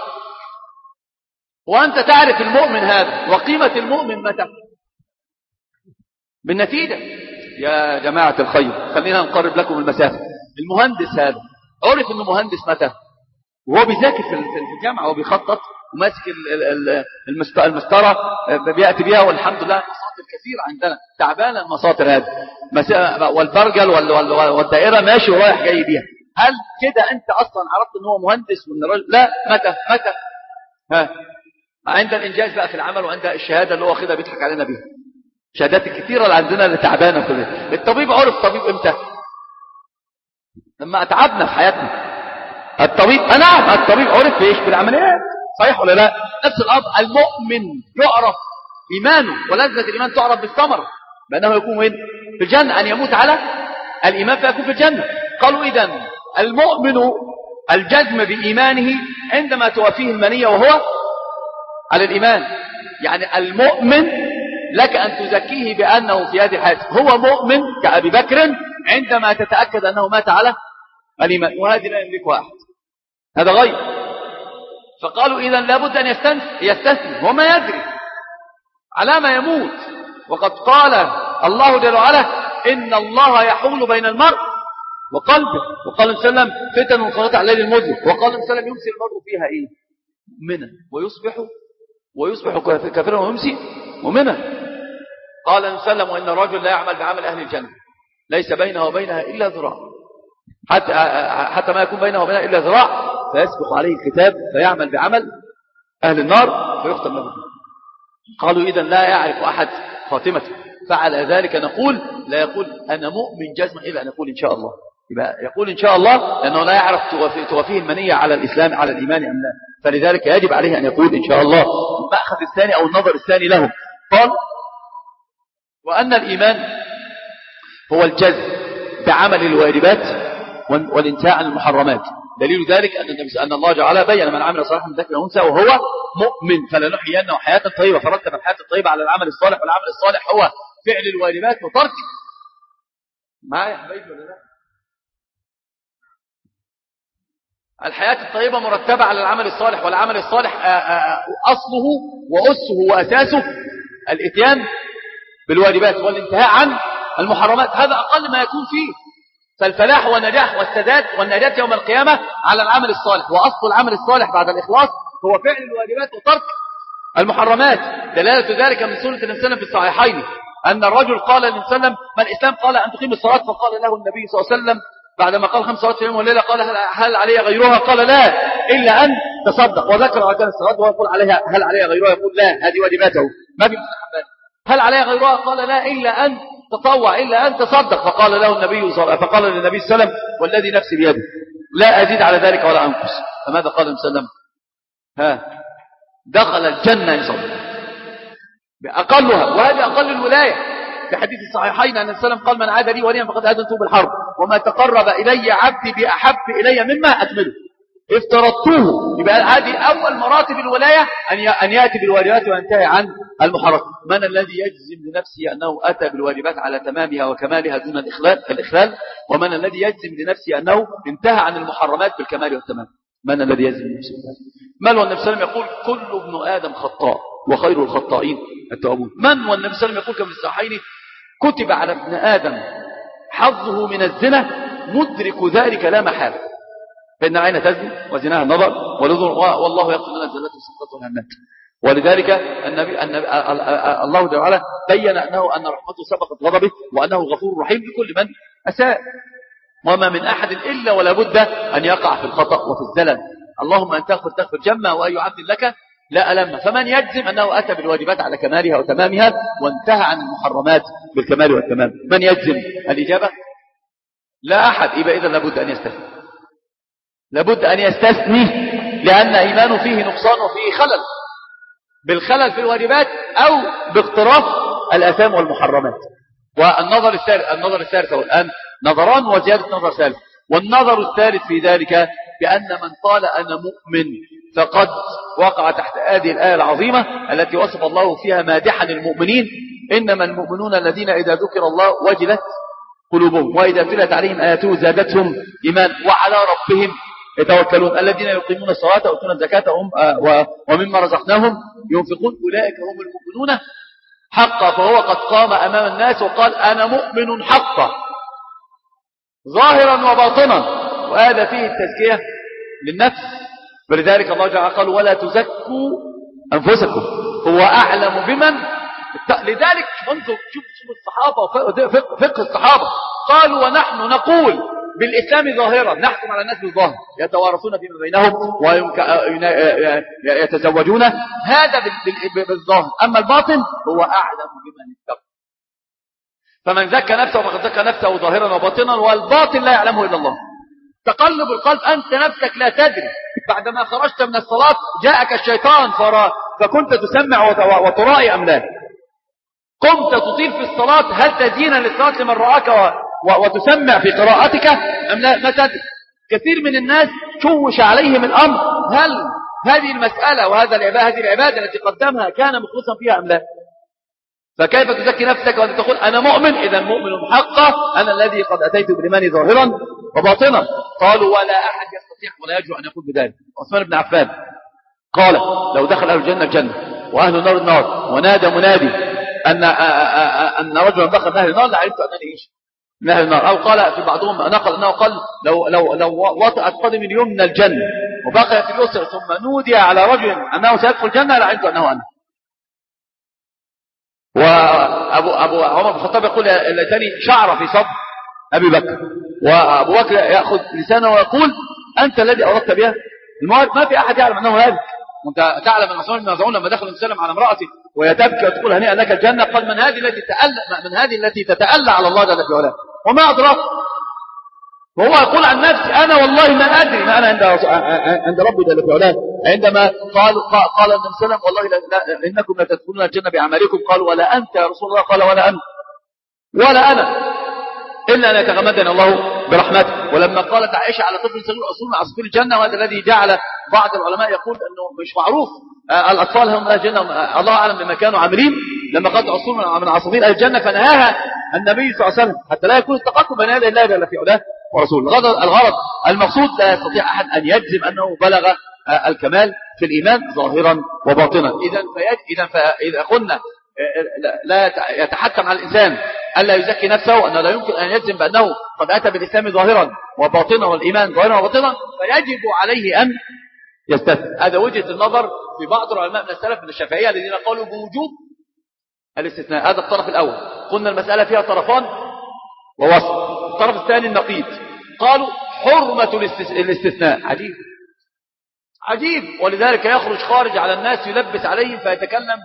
وأنت تعرف المؤمن هذا، وقيمة المؤمن متى؟ بالنتيجة. يا جماعة الخير خلينا نقرب لكم المسافة. المهندس هذا عرف أنه مهندس متى؟ وهو بيذاكر في الجامعة وبيخطط وماسك المسطرة بيأتي بها، والحمد لله المساطر كثيرة عندنا تعبانة المساطر هذه، والبرجل والدائرة ماشي ورايح جاي بيها. هل كده أنت أصلا عرفت أنه هو مهندس وأن الرجل؟ لا. متى متى ها عند الإنجاز بقى في العمل، وعند الشهادة اللي هو واخدها بيضحك علينا بيها، شهادات الكثيرة اللي عندنا اللي تعبانة كلها. الطبيب عرف طبيب امتى؟ لما اتعبنا في حياتنا. الطبيب نعم الطبيب عرف ايش؟ بالعمليات، صحيح ولا لا؟ نفس الامر المؤمن يعرف ايمانه ولذة الايمان تعرف بالثمرة، بانه يكون وين؟ في الجنة، ان يموت على الايمان فيكون في الجنة. قالوا اذن المؤمن الجزم بايمانه عندما توافيه المنية وهو على الايمان، يعني المؤمن لك ان تزكيه بانه في هذه الحياة هو مؤمن كأبي بكر عندما تتأكد انه مات على الإيمان، وهذه لا يملكها أحد، هذا غير. فقالوا إذن لابد أن يستثني وما يدري على ما يموت، وقد قال الله جل وعلا إن الله يحول بين المرء وقلبه، وقال صلى الله عليه وسلم فتن وانقضت على الليل المظلم، وقال صلى الله عليه وسلم يمسي المرء فيها إيه؟ مؤمنا ويصبح ويصبح كافرا ويمسي مؤمنا. قال صلى الله عليه وسلم وإن الرجل لا يعمل بعمل أهل الجنة ليس بينه وبينها إلا ذراع، حتى حتى ما يكون بينه وبينها إلا ذراع، فيسبق عليه الكتاب فيعمل بعمل أهل النار فيختم له. قالوا إذن لا يعرف أحد خاتمته، فعلى ذلك نقول لا يقول أنا مؤمن جزما إلا أن يقول إن شاء الله، يبقى يقول إن شاء الله لأنه لا يعرف توافيه المنية على الإسلام على الإيمان أم لا، فلذلك يجب عليه أن يقول إن شاء الله. المأخذ الثاني أو النظر الثاني له قال وأن الإيمان هو الجزم بعمل الواجبات والانتهاء عن المحرمات. دليل ذلك أن النبي أن الله جعل بين من عمل صالحا من ذكر وأنثى وهو مؤمن فلنحيينه حياة طيبة، فرتب الحياة الطيبة على العمل الصالح، والعمل الصالح هو فعل الواجبات وترك. معايا يا حبايبي ولا لا؟ الحياة الطيبة مرتبة على العمل الصالح، والعمل الصالح أصله وأسه وأساسه الاتيان بالواجبات والانتهاء عن المحرمات، هذا أقل ما يكون فيه. فالفلاح والنجاح والسداد والنجاة يوم القيامة على العمل الصالح، وأصل العمل الصالح بعد الإخلاص هو فعل الواجبات وترك المحرمات. دلالة ذلك من سنة النبي صلى الله عليه وسلم في الصحيحين أن الرجل قال للنبي صلى الله عليه وسلم ما الإسلام؟ قال أن تقيم الصلاة، فقال له النبي صلى الله عليه وسلم بعدما قال خمس صلوات في اليوم والليلة قال هل علي غيرها؟ قال لا إلا أن تصدق، وذكر أركان الصلاة ويقول عليها هل علي غيرها؟ يقول لا هذه واجباته ما في مستحبات. هل علي غيرها؟ قال لا إلا أن تطوع إلا أن تصدق، فقال له النبي صلى فقال للنبي صلى الله عليه وسلم والذي نفسي بيده لا أزيد على ذلك ولا أنقص. فماذا قال النبي صلى الله عليه وسلم؟ ها دخل الجنة يصدق بأقلها، وهذه أقل الولاية. في حديث الصحيحين أن النبي صلى الله عليه وسلم قال من عاد لي وليا فقد آذنته بالحرب، وما تقرب إلي عبدي بأحب إلي مما أكمله افترضته. يبقى هذه أول مراتب الولاية أن يأتي بالواجبات وينتهي عن المحرمات. من الذي يجزم لنفسه أنه أتى بالواجبات على تمامها وكمالها دون الإخلال؟ الإخلال. ومن الذي يجزم لنفسه أنه انتهى عن المحرمات بالكمال والتمام؟ من الذي يزن نفسه؟ من والنبي صلى الله عليه وسلم يقول كل ابن آدم خطاء وخير الخطائين التوابون. من والنبي صلى الله عليه وسلم يقول كما في الصحيحين كتب على ابن آدم حظه من الزنا مدرك ذلك لا محالة، فإن العين تزني وزناها النظر والأذن والله يغفر لنا الزلات والسقطات والهمات. ولذلك النبي, النبي الله جل وعلا بين أنه أن رحمته سبقت غضبه وأنه غفور رحيم لكل من أساء، وما من أحد إلا ولا بد أن يقع في الخطأ وفي الزلل. اللهم أن تغفر تغفر جمع وأي عبد لك لا ألم. فمن يجزم أنه أتى بالواجبات على كمالها وتمامها وانتهى عن المحرمات بالكمال والتمام؟ من يجزم؟ الإجابة لا أحد. يبقى إذا لابد أن يستثني، لابد أن يستثني، لأن إيمانه فيه نقصان وفيه خلل، بالخلل في الواجبات أو باقتراف الآثام والمحرمات. والنظر الثالث النظر الثالث الآن نظران وزيادة نظر ثالث. والنظر الثالث في ذلك بأن من قال أنا مؤمن فقد وقع تحت هذه الآية العظيمة التي وصف الله فيها مادحا المؤمنين: إنما المؤمنون الذين إذا ذكر الله وجلت قلوبهم وإذا تلت عليهم آياته زادتهم إيمان وعلى ربهم يتوكلون الذين يقيمون الصلاة ويؤتون الزكاة ومما رزقناهم ينفقون أولئك هم المؤمنون حقا. فهو قد قام أمام الناس وقال أنا مؤمن حقا ظاهرا وباطنا، وهذا فيه التزكية للنفس. ولذلك الله جل وعلا قال ولا تزكوا أنفسكم هو أعلم بمن. لذلك انظر شوف الصحابة فقه الصحابة قالوا ونحن نقول بالإسلام ظاهرا نحكم على الناس بالظاهر يتوارثون فيما بينهم ويتزوجون، هذا بالظاهر. أما الباطن هو أعلم بمن اتقى. فمن زكى نفسه فقد زكى نفسه ظاهرا وباطنا والباطن لا يعلمه إلا الله. تقلب القلب أنت نفسك لا تدري، بعدما خرجت من الصلاة جاءك الشيطان فكنت تسمع وترائي أم لا؟ قمت تطيل في الصلاة هل تزين للصلاة لمن رآك وتسمع في قراءتك أم لا؟ ما تدري. كثير من الناس شوش عليهم الأمر، هل هذه المسألة وهذا العبادة هذه العبادة التي قدمها كان مخلصا فيها أم لا؟ فكيف تزكي نفسك وأنت تقول أنا مؤمن؟ إذا مؤمن حقا أنا الذي قد أتيت بالإيمان ظاهرا وباطنا. قالوا ولا أحد يستطيع ولا يجرؤ أن يقول بذلك. عثمان بن عفان قال لو دخل أهل الجنة الجنة وأهل النار النار ونادى منادي أن أن رجلا دخل أهل النار لعلمت أنني إيش من أهل النار. أو قال في بعضهم نقل أنه قال لو لو لو وطأت قدمي اليمنى الجنة وبقيت اليسرى ثم نودي على رجل أنه سيدخل الجنة لعلمت أنه أنا. وأبو أبو عمر بن الخطاب يقول ليتني شعر في صدر أبي بكر، وأبو بكر يأخذ لسانه ويقول أنت الذي أردت بها المواد. ما في أحد يعلم أنه هذا. وأنت تعلم أن عثمان بن مظعون لما دخل يسلم على امرأته وهي تبكي وتقول هنيئا لك الجنة قال من هذه التي تتألى من هذه التي تتألى على الله جل في علاه وما أدراك. وهو يقول عن نفسي أنا والله ما أدري ما أنا عند عند ربي جل في علاه. عندما قال قال النبي صلى الله عليه وسلم والله لا إنكم لتدخلون الجنة بأعمالكم قالوا ولا أنت يا رسول الله قال ولا أنا ولا أنا إلا أن يتغمدنا الله برحمته. ولما قالت عائشة على طفل صغير أصول من عصافير الجنة، وهذا الذي جعل بعض العلماء يقول أنه مش معروف الأطفال هم أهل الجنة الله أعلم بما كانوا عاملين. لما قالت أصول من عصافير أهل الجنة فنهاها النبي صلى الله عليه وسلم حتى لا يكون التقاطب بين يدي الله جل في علاه ورسوله. الغرض الغرض المقصود لا يستطيع أحد أن يجزم أنه بلغ الكمال في الإيمان ظاهرا وباطنا. إذا إذا فإذا قلنا لا يتحكم على الإنسان ألا يزكي نفسه وأنه لا يمكن أن يجزم بأنه قد أتى بالإسلام ظاهرا وباطنا والإيمان ظاهرا وباطنا فيجب عليه أن يستثني. هذا وجهة النظر في بعض العلماء من السلف من الشافعية الذين قالوا بوجوب الاستثناء. هذا الطرف الأول. قلنا المسألة فيها طرفان ووسط. الطرف الثاني النقيض قالوا حرمة الاستثناء. عجيب عجيب. ولذلك يخرج خارج على الناس يلبس عليهم فيتكلم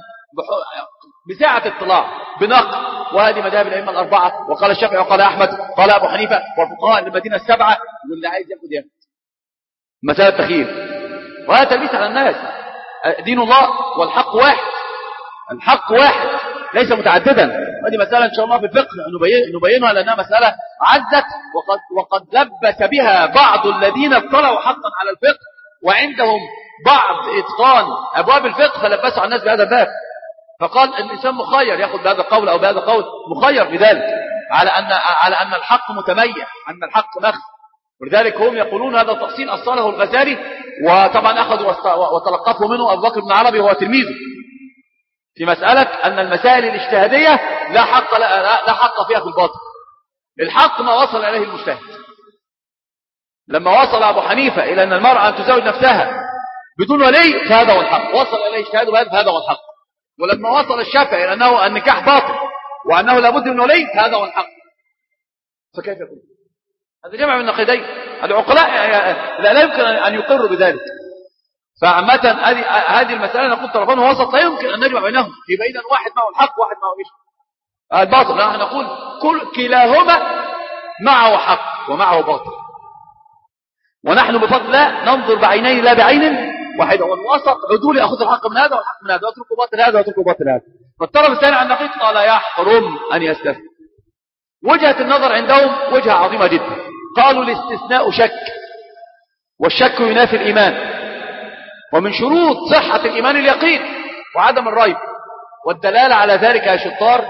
بساعة اطلاع بنقل. وهذه مذاهب الأئمة الأربعة وقال الشافعي وقال أحمد قال أبو حنيفة والفقهاء المدينة السبعة واللي عايز يأخذ يأخذ مسألة تخيير. وهذا تلبيس على الناس. دين الله والحق واحد. الحق واحد ليس متعددا. هذه مسألة إن شاء الله في الفقه نبينها لأنها مسألة عزت وقد, وقد لبس بها بعض الذين اطلعوا حقا على الفقه وعندهم بعض إتقان أبواب الفقه فلبسوا على الناس بهذا الباب. فقال الإنسان مخير يأخذ بهذا القول أو بهذا القول مخير بذلك على أن على أن الحق متميز أن الحق مخ. ولذلك هم يقولون هذا التفصيل أصله الغزالي وطبعا أخذوا وتلقفوا منه أبو بكر بن عربي وهو تلميذه في مسألة أن المسائل الاجتهادية لا حق, لا, لا حق فيها في الباطل. الحق ما وصل إليه المجتهد. لما وصل أبو حنيفة إلى أن المرأة أن تزوج نفسها بدون ولي فهذا هو الحق، وصل إليه اجتهاد فهذا هو الحق. ولما وصل الشافعي إلى أنه النكاح باطل وأنه لابد من ولي فهذا هو الحق. فكيف يكون هذا جمع من النقيضين؟ العقلاء لا, لا يمكن أن يقروا بذلك. فعامة هذه المسألة نقول طرفان وسط لا يمكن أن نجمع بينهم، يبقى إذن واحد معه الحق وواحد معه إيش الباطل. نحن نقول كل كلاهما معه حق ومعه باطل، ونحن بفضل الله ننظر بعينين لا بعين واحد. والوسط عدول يأخذ الحق من هذا والحق من هذا ويترك باطل هذا ويترك باطل هذا. فالطرف الثاني عن نقيض قال يحرم أن يستثني. وجهة النظر عندهم وجهة عظيمة جدا. قالوا الاستثناء شك، والشك ينافي الإيمان، ومن شروط صحة الإيمان اليقين وعدم الريب. والدلالة على ذلك يا شطار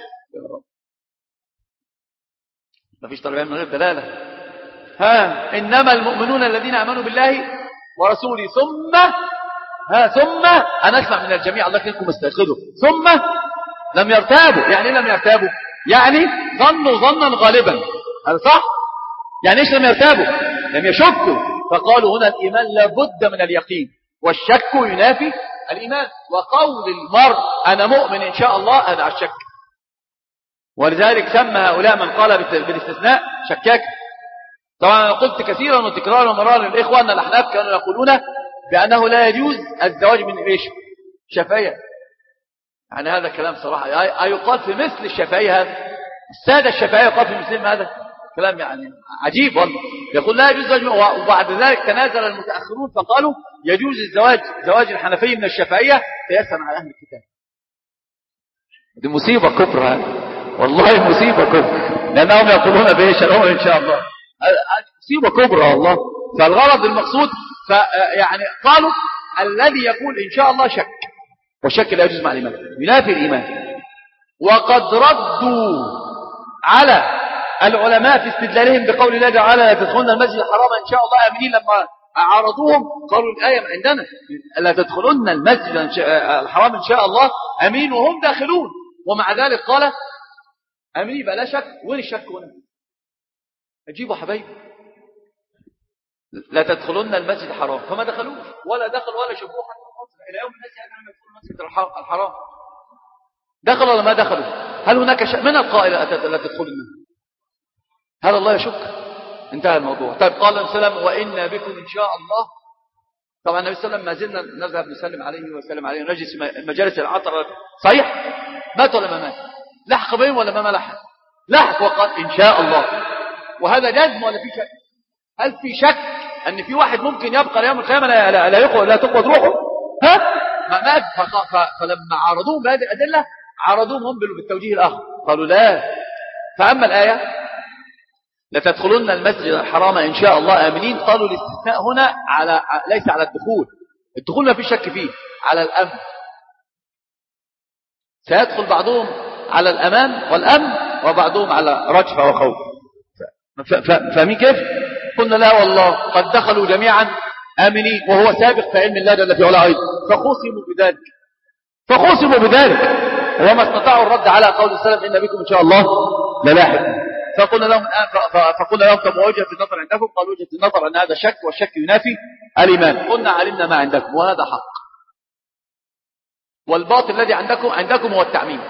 ما فيش طالبين من غير دلالة. ها إنما المؤمنون الذين آمنوا بالله ورسوله ثم ها ثم أنا أسمع من الجميع الله يكرمكم استيقظوا ثم لم يرتابوا. يعني إيه لم يرتابوا؟ يعني ظنوا ظنا غالبا. هذا صح؟ يعني إيش لم يرتابوا؟ لم يشكوا. فقالوا هنا الإيمان لابد من اليقين، والشك ينافي الإيمان. وقول المرء أنا مؤمن إن شاء الله هذا على الشك. ولذلك سمى هؤلاء من قال بالاستثناء شكاك. طبعا أنا قلت كثيرا وتكرارا ومرارا للإخوة أن الأحناف كانوا يقولون بأنه لا يجوز الزواج من إيش شافعية. يعني هذا كلام صراحة يقال في مثل الشافعية. هذا السادة الشافعية يقال في مثل هذا كلام يعني عجيب والله. يقول لا يجوز الزواج، وبعد ذلك تنازل المتأخرون فقالوا يجوز الزواج زواج الحنفية من الشافعية قياسا على أهل الكتاب. دي مصيبة كفر هذا والله، مصيبة كفر، لأنهم يقولون بإيش الأمر إن شاء الله. مصيبة كبرى والله. فالغرض المقصود يعني قالوا الذي يقول إن شاء الله شك، والشك لا يجوز مع الإيمان ينافي الإيمان. وقد ردوا على العلماء في استدلالهم بقول الله تعالى لا تدخلن المسجد الحرام إن شاء الله آمنين. لما عارضوهم قالوا الآية عندنا لا تدخلن المسجد الحرام إن شاء الله آمنين وهم داخلون، ومع ذلك قال آمنين بقى لا شك. وين الشك هنا؟ اجيبوا حبايبي لا تدخلن المسجد الحرام، فما دخلوش ولا دخل ولا شافوه حتى الى يوم الناس يعني لما يدخلوا المسجد الحرام دخلوا ولا ما دخلوا؟ هل هناك شك من القائل لا تدخلن؟ هل الله يشك؟ انتهى الموضوع. طيب قال النبي صلى الله عليه وسلم وإنا بكم إن شاء الله. طبعا النبي صلى الله عليه وسلم ما زلنا نذهب نسلم عليه وسلم عليه ونجلس مجالس العطر. صحيح؟ مات ولا ما مات؟ لحق بهم ولا ما لحق؟ لحق. وقال إن شاء الله. وهذا جزم ولا في شك؟ هل في شك أن في واحد ممكن يبقى ليوم القيامة لا لا لا, لا تقبض روحه؟ ها؟ ما مات. فلما عارضوهم بهذه الأدلة عارضوهم هم بالتوجيه الآخر قالوا لا. فأما الآية لتدخلن المسجد الحرام إن شاء الله آمنين، قالوا الاستثناء هنا على ليس على الدخول. الدخول ما في شك فيه، على الأمن. سيدخل بعضهم على الأمان والأمن وبعضهم على رجفة وخوف. فاهمين كيف؟ قلنا لا والله قد دخلوا جميعا آمنين وهو سابق في علم الله جل في علاه أيضا، فخصموا بذلك فخصموا بذلك وما استطاعوا الرد على قول السلف إن بكم إن شاء الله للاحق. فقلنا لهم فقلنا لهم طب وجهة النظر عندكم؟ قالوا وجهة النظر أن هذا شك، والشك ينافي الإيمان. قلنا علمنا ما عندكم وهذا حق، والباطل الذي عندكم عندكم هو التعميم.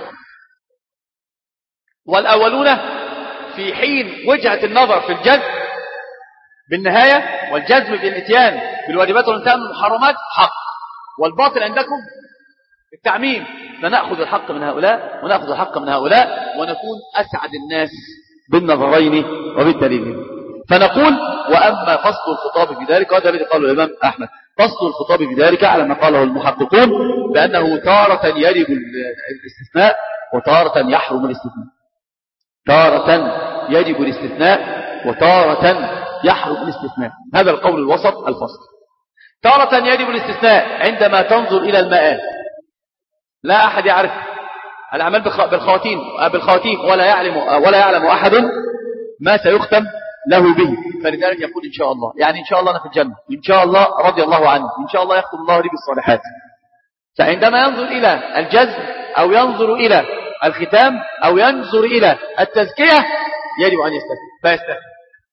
والأولون في حين وجهة النظر في الجزم بالنهاية والجزم بالاتيان بالواجبات والانتهاء من المحرمات حق، والباطل عندكم التعميم. فنأخذ الحق من هؤلاء ونأخذ الحق من هؤلاء ونكون أسعد الناس بالنظرين وبالدليلين. فنقول وأما فصل الخطاب في ذلك، وهذا الذي قاله الإمام أحمد، فصل الخطاب في ذلك على ما قاله المحققون بأنه تارة يجب الاستثناء وتارة يحرم الاستثناء. تارة يجب الاستثناء وتارة يحرم الاستثناء. هذا القول الوسط الفصل. تارة يجب الاستثناء عندما تنظر إلى المآل. لا أحد يعرف الأعمال بالخواتيم بالخواتيم ولا يعلم ولا يعلم أحد ما سيختم له به، فلذلك يقول إن شاء الله، يعني إن شاء الله أنا في الجنة، إن شاء الله رضي الله عني، إن شاء الله يختم الله لي بالصالحات. فعندما ينظر إلى الجزم أو ينظر إلى الختام أو ينظر إلى التزكية يجب أن يستثني فيستثني.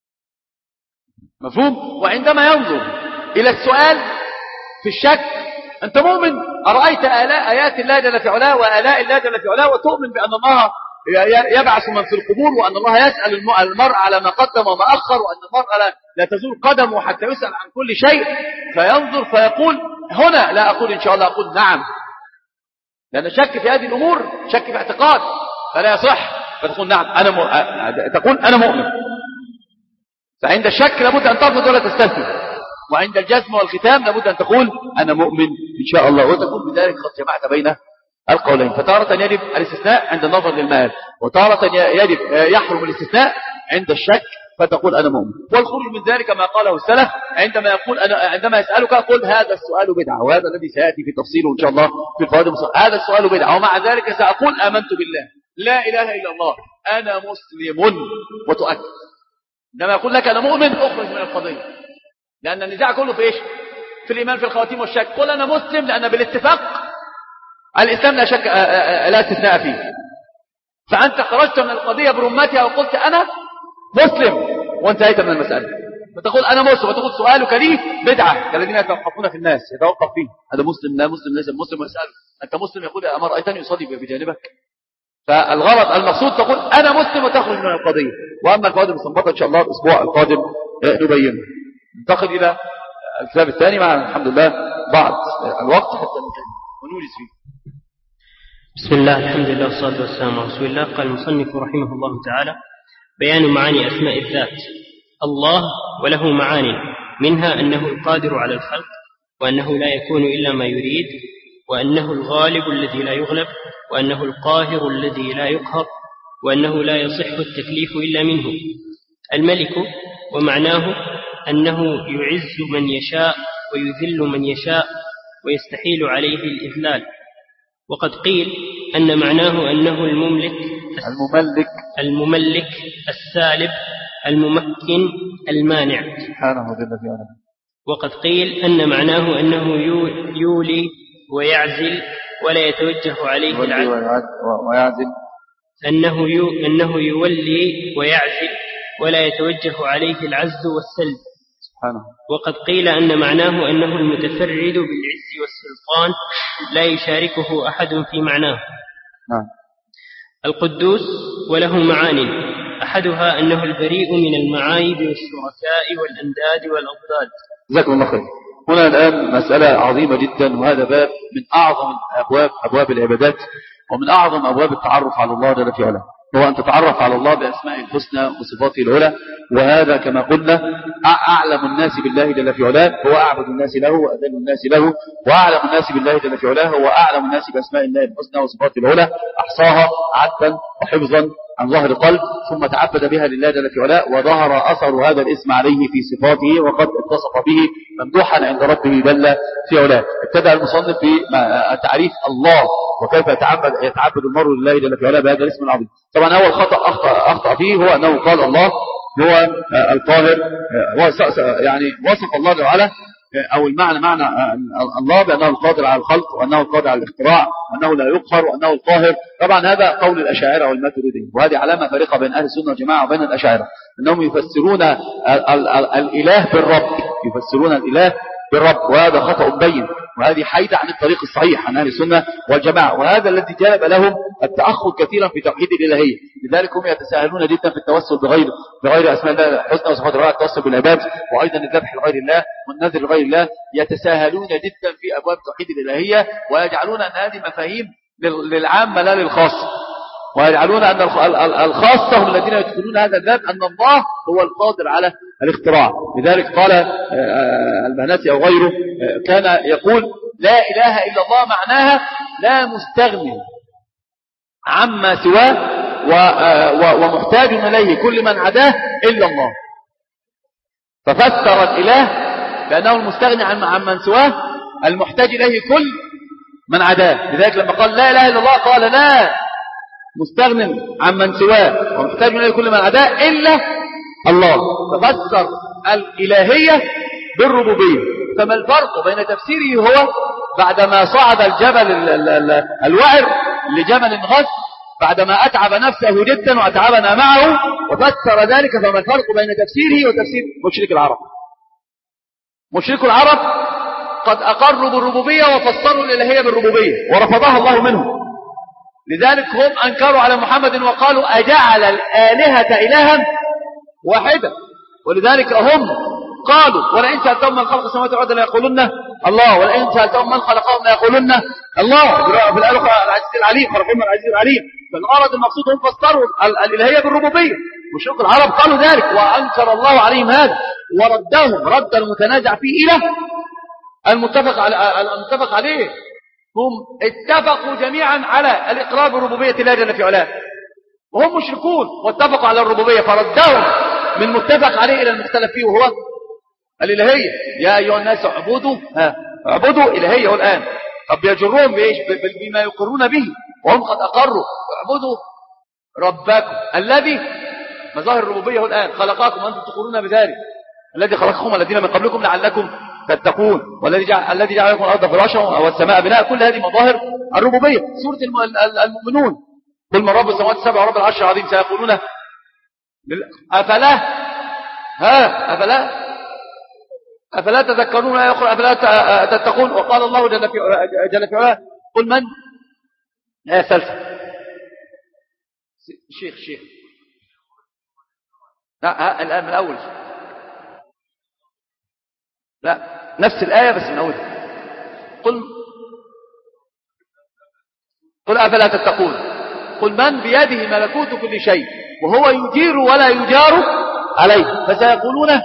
مفهوم؟ وعندما ينظر إلى السؤال في الشك، أنت مؤمن أرأيت آلاء آيات الله جل في علاه وآلاء الله جل في علاه، وتؤمن بأن الله يبعث من في القبور، وأن الله يسأل المرء على ما قدم وما أخر، وأن المرء لا تزول قدمه حتى يسأل عن كل شيء. فينظر فيقول هنا لا أقول إن شاء الله، أقول نعم، لأن شك في هذه الأمور شك في اعتقاد فلا يصح، فتقول نعم أنا م... تقول أنا مؤمن. فعند الشك لابد أن ترفض ولا تستثني، وعند الجزم والختام لابد أن تقول أنا مؤمن إن شاء الله، وتكون بذلك قد جمعت بين القولين. فتارة يجب الاستثناء عند النظر للمال، وتارة يجب يحرم الاستثناء عند الشك فتقول أنا مؤمن. والخروج من ذلك ما قاله السلف، عندما يقول أنا عندما يسألك قل هذا السؤال بدعة، وهذا الذي سيأتي في تفصيله إن شاء الله في الفوائد المصنفة. هذا السؤال بدعة، ومع ذلك سأقول آمنت بالله لا إله إلا الله أنا مسلم، وتؤكد. عندما يقول لك أنا مؤمن أخرج من القضية، لأن النزاع كله في إيش؟ في الإيمان في الخواتيم والشك. قل أنا مسلم، لأن بالاتفاق الإسلام لا شك لا استثناء فيه. فأنت خرجت من القضية برمتها وقلت أنا مسلم وانتهيت من المسألة، فتقول أنا مسلم، وتقول سؤالك لي بدعة كالذين يتوقفون في الناس، يتوقف فيه هذا مسلم لا مسلم ليس مسلم، ويسأل أنت مسلم، يقول أما رأيتني يصلي بجانبك. فالغرض المقصود تقول أنا مسلم وتخرج من القضية. وأما الفوائد المستنبطة إن شاء الله الأسبوع القادم نبينه. ننتقل إلى الكتاب الثاني مع الحمد لله بعض الوقت حتى ونورس فيه. بسم الله الحمد لله والصلاة والسلام على رسول الله. قال المصنف رحمه الله تعالى: بيان معاني أسماء الذات. الله وله معاني، منها أنه القادر على الخلق، وأنه لا يكون إلا ما يريد، وأنه الغالب الذي لا يغلب، وأنه القاهر الذي لا يقهر، وأنه لا يصح التكليف إلا منه. الملك ومعناه أنه يعز من يشاء ويذل من يشاء ويستحيل عليه الإذلال. وقد قيل أن معناه أنه المملك المملك المملك السالب الممكن المانع سبحانه جل في علاه. وقد قيل أن معناه أنه يولي ويعزل ولا يتوجه عليه العزل ويعزل أنه يو أنه يولي ويعزل ولا يتوجه عليه العز والسلب سبحانه. وقد قيل أن معناه أنه المتفرد بالعز والسلطان لا يشاركه أحد في معناه. نعم. القدوس وله معاني، أحدها أنه البريء من المعايب والشركاء والأنداد والأضداد. جزاكم الله خير. هنا الآن مسألة عظيمة جدا، وهذا باب من أعظم أبواب أبواب العبادات، ومن أعظم أبواب التعرف على الله جل في علاه، هو أن تتعرف على الله بأسماء الحسنى وصفاته العلى. وهذا كما قلنا أعلم الناس بالله جل في علاه هو أعبد الناس له وأذل الناس له، وأعلم الناس بالله جل في علاه هو أعلم الناس بأسماء الله الحسنى وصفاته العلى، أحصاها عدا وحفظا عن ظهر قلب، ثم تعبد بها لله جل في علاه، وظهر أثر هذا الاسم عليه في صفاته، وقد اتصف به ممدوحا عند ربه جل في علاه. ابتدأ المصنف في تعريف الله وكيف يتعبد يتعبد المرء لله جل في علاه بهذا الاسم العظيم. طبعا أول خطأ أخطأ, أخطأ فيه هو أنه قال الله هو القاهر، يعني وصف الله جل وعلا أو المعنى معنى الله بأنه القادر على الخلق، وأنه القادر على الاختراع، وأنه لا يقهر، وأنه القاهر. طبعا هذا قول الأشاعرة والماتريدية، وهذه علامة فارقة بين أهل السنة والجماعة وبين الأشاعرة، أنهم يفسرون الإله بالرب، يفسرون الإله بالرب، وهذا خطأ بين، وهذه حيدة عن الطريق الصحيح عن أهل السنة والجماعة، وهذا الذي جلب لهم التأخر كثيرا في توحيد الإلهية. لذلك هم يتساهلون جدا في التوسل بغير بغير أسماء الله الحسنى وصفات الله، التوسل بالعباد، وأيضا الذبح لغير الله والنذر لغير الله. يتساهلون جدا في أبواب توحيد الإلهية، ويجعلون أن هذه مفاهيم للعامة لا للخاصة، ويجعلون أن الخاصة هم الذين يدخلون هذا الباب، أن الله هو القادر على الاختراع. لذلك قال البهنسي أو غيره كان يقول لا إله إلا الله معناها لا مستغني عما سواه ومحتاج إليه كل من عداه إلا الله. ففسر الإله بأنه المستغني عن من سواه المحتاج إليه كل من عداه. لذلك لما قال لا إله إلا الله قال لا مستغن عن من سواه ومحتاج إليه كل من عداه إلا الله، ففسر الإلهية بالربوبية. فما الفرق بين تفسيره هو بعدما صعد الجبل الوعر لجبل غث بعدما أتعب نفسه جدا وأتعبنا معه وفسر ذلك، فما الفرق بين تفسيره وتفسير مشرك العرب؟ مشرك العرب قد أقروا بالربوبية وفسروا الإلهية بالربوبية ورفضها الله منهم، لذلك هم أنكروا على محمد وقالوا أجعل الآلهة إلها واحدة، ولذلك هم قالوا ولئن سألتهم من خلق السماوات والأرض ليقولن الله، ولئن سألتهم من خلقهم ليقولن الله. في الآية العزيز العليم، خلقهم العزيز العليم. فالغرض المقصود هم فسروا الإلهية بالربوبية. مشرك العرب قالوا ذلك وأنكر الله عليهم هذا وردهم رد المتنازع فيه إلى المتفق على المتفق عليه. هم اتفقوا جميعا على الإقرار بربوبية الله جل في علاه، وهم مشركون واتفقوا على الربوبية، فردهم من متفق عليه إلى المختلف فيه وهو الإلهية. يا أيها الناس اعبدوا ها اعبدوا إلهية الآن. طب يجرون بإيش؟ بما يقرون به وهم قد أقروا. اعبدوا ربكم الذي مظاهر الربوبية الآن خلقاكم وأنتم تقرون بذلك، الذي خلقكم الذين من قبلكم لعلكم تتقون، والذي جعل الذي جعل لكم الأرض فراشا والسماء بناء. كل هذه مظاهر الربوبية. سورة المؤمنون قل من رب السماوات السبع ورب العرش العظيم سيقولون أفلا ها أفلا أفلا تذكرون أفلا تتقون. وقال الله جل في جل في علاه قل من آية ثالثة شيخ شيخ لا الآن من الأول لا نفس الآية بس من أولها. قل قل أفلا تتقون. قل من بيده ملكوت كل شيء وهو يجير ولا يجار عليه فسيقولون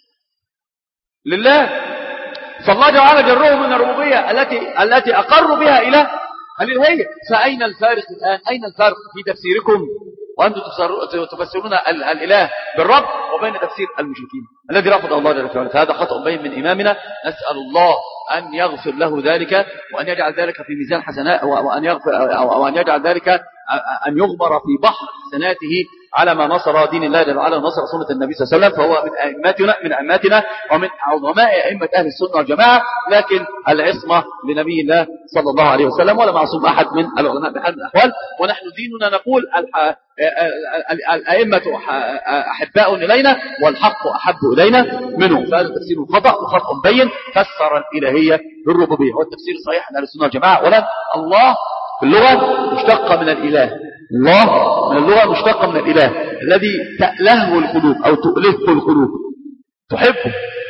لله. فالله جعل جرهم من الربوبية التي التي أقروا بها إلى الإلهية. فأين الفارق الآن؟ أين الفارق في تفسيركم وأنتم تفسرون الإله بالرب وبين تفسير المشركين الذي رفض الله جل وعلا؟ فهذا خطأ بين من إمامنا. نسأل الله أن يغفر له ذلك وأن يجعل ذلك في ميزان حسنات وأن يغفر أو أن يجعل ذلك أن يغمر في بحر حسناته على ما نصر دين الله جل وعلا ونصر سنة النبي صلى الله عليه وسلم. فهو من أئمتنا من أئمتنا ومن عظماء أئمة أهل السنة والجماعة، لكن العصمة لنبي الله صلى الله عليه وسلم ولا معصوم أحد من العلماء بحال من الأحوال. ونحن ديننا نقول الأئمة أحباء إلينا والحق أحب إلينا منهم. فهذا تفسير خطأ وخطأ بين. فسر الإلهية بالربوبية هو التفسير الصحيح عن أهل السنة والجماعة. ولا الله في اللغة مشتقة من الإله. الله من اللغة مشتقة من الإله الذي تألهه القلوب أو تؤلهه القلوب تحبه.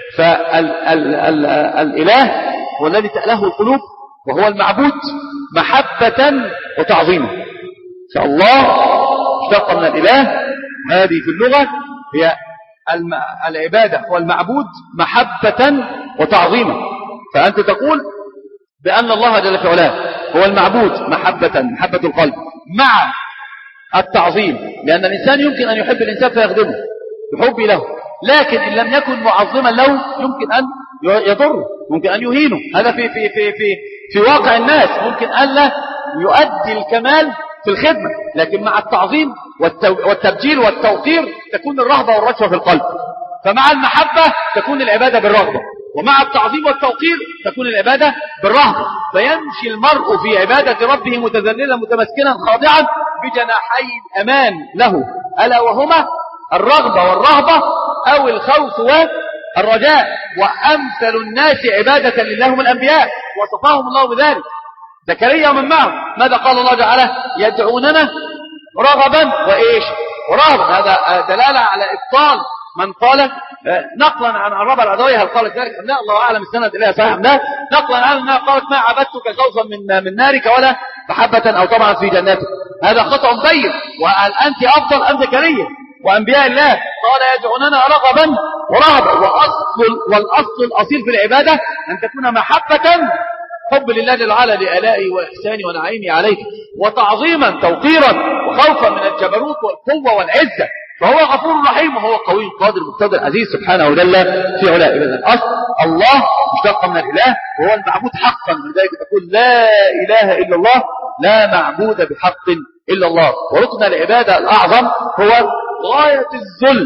فالإله هو الذي تألهه القلوب وهو المعبود محبة وتعظيما. فالله مشتقة من الإله. هذه في اللغة هي العبادة والمعبود محبة وتعظيما. فأنت تقول بأن الله جل في علاه هو المعبود محبة محبة القلب مع التعظيم، لأن الإنسان يمكن أن يحب الإنسان فيخدمه بحب له، لكن إن لم يكن معظما له يمكن أن يضره، ممكن أن يهينه. هذا في في في في في واقع الناس. ممكن أن لا يؤدي الكمال في الخدمة، لكن مع التعظيم والتبجيل والتوقير تكون الرهبة والرجفة في القلب. فمع المحبة تكون العبادة بالرغبة، ومع التعظيم والتوقير تكون العبادة بالرهبة. فيمشي المرء في عبادة ربه متذللا متمسكنا خاضعا بجناحي الأمان له، ألا وهما الرغبة والرهبة أو الخوف والرجاء. وأمثل الناس عبادة لله من الأنبياء وصفاهم الله بذلك. زكريا ومن معه ماذا قال الله تعالى؟ يدعوننا رغبا وإيش ورهبا. هذا دلالة على إبطال من قال نقلا عن الربا العدوية هل قالت ذلك؟ لا، الله أعلم السند إليها صحيح. لا، نقلا عن أنها قالت ما عبدتك خوفا من من نارك ولا محبة أو طمعا في جناتك. هذا خطأ بين. وقال أنت أفضل أم زكريا وأنبياء الله؟ قال يدعوننا رغبا ورهبا. وأصل والأصل الأصيل في العبادة أن تكون محبة حب لله جل وعلا لآلائه وإحسانه ونعيمه عليك، وتعظيما توقيرا وخوفا من الجبروت والقوة والعزة. فهو غفور رحيم وهو قوي قادر مقتدر عزيز سبحانه وجل في علاه. إذن الأصل الله مشتق من الإله وهو المعبود حقا. لذلك تقول لا إله إلا الله، لا معبود بحق إلا الله. وركن العبادة الأعظم هو غاية الذل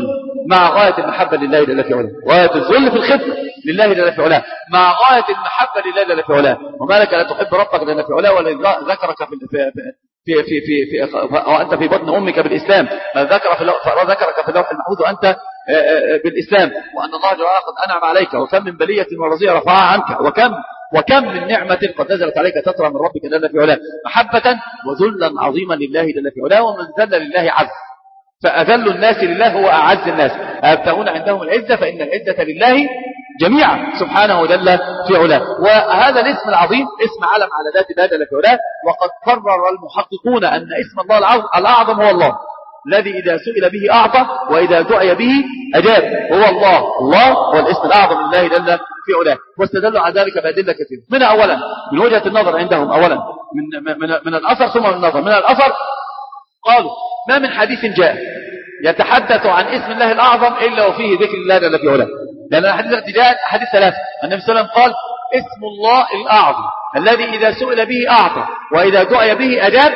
مع غاية المحبة لله جل في علاه، غاية الذل في الخدمة لله جل في علاه، مع غاية المحبة لله جل في علاه. وما لك لا تحب ربك جل في علاه ولا ذكرك في في في في, في وأنت في بطن أمك بالإسلام، ذكر في ذكرك في اللوح المحفوظ وأنت بالإسلام، وأن الله جل وعلا قد أنعم عليك، وكم من بلية ورزية رفعها عنك، وكم وكم من نعمة قد نزلت عليك تترى من ربك جل في علاه، محبة وذلا عظيما لله جل في علاه. ومن ذل لله عز، فأذل الناس لله هو أعز الناس، أبتغون عندهم العزة فإن العزة لله جميعا سبحانه جل في علاه. وهذا الاسم العظيم اسم علم على ذات الله جل في علاه. وقد قرر المحققون أن اسم الله الأعظم هو الله الذي إذا سئل به أعطى وإذا دعي به أجاب، هو الله. الله هو الاسم الأعظم لله جل في علاه. واستدلوا على ذلك بأدلة كثيرة، من أولا من وجهة النظر عندهم، أولا من, من, من الأثر ثم من النظر. من الأثر قالوا ما من حديث جاء يتحدث عن اسم الله الأعظم إلا وفيه ذكر الله جل في علاه، لأن الحديث التي جاءت حديث ثلاثة. النبي صلى الله عليه وسلم قال اسم الله الأعظم الذي إذا سئل به أعطى وإذا دعي به أجاب،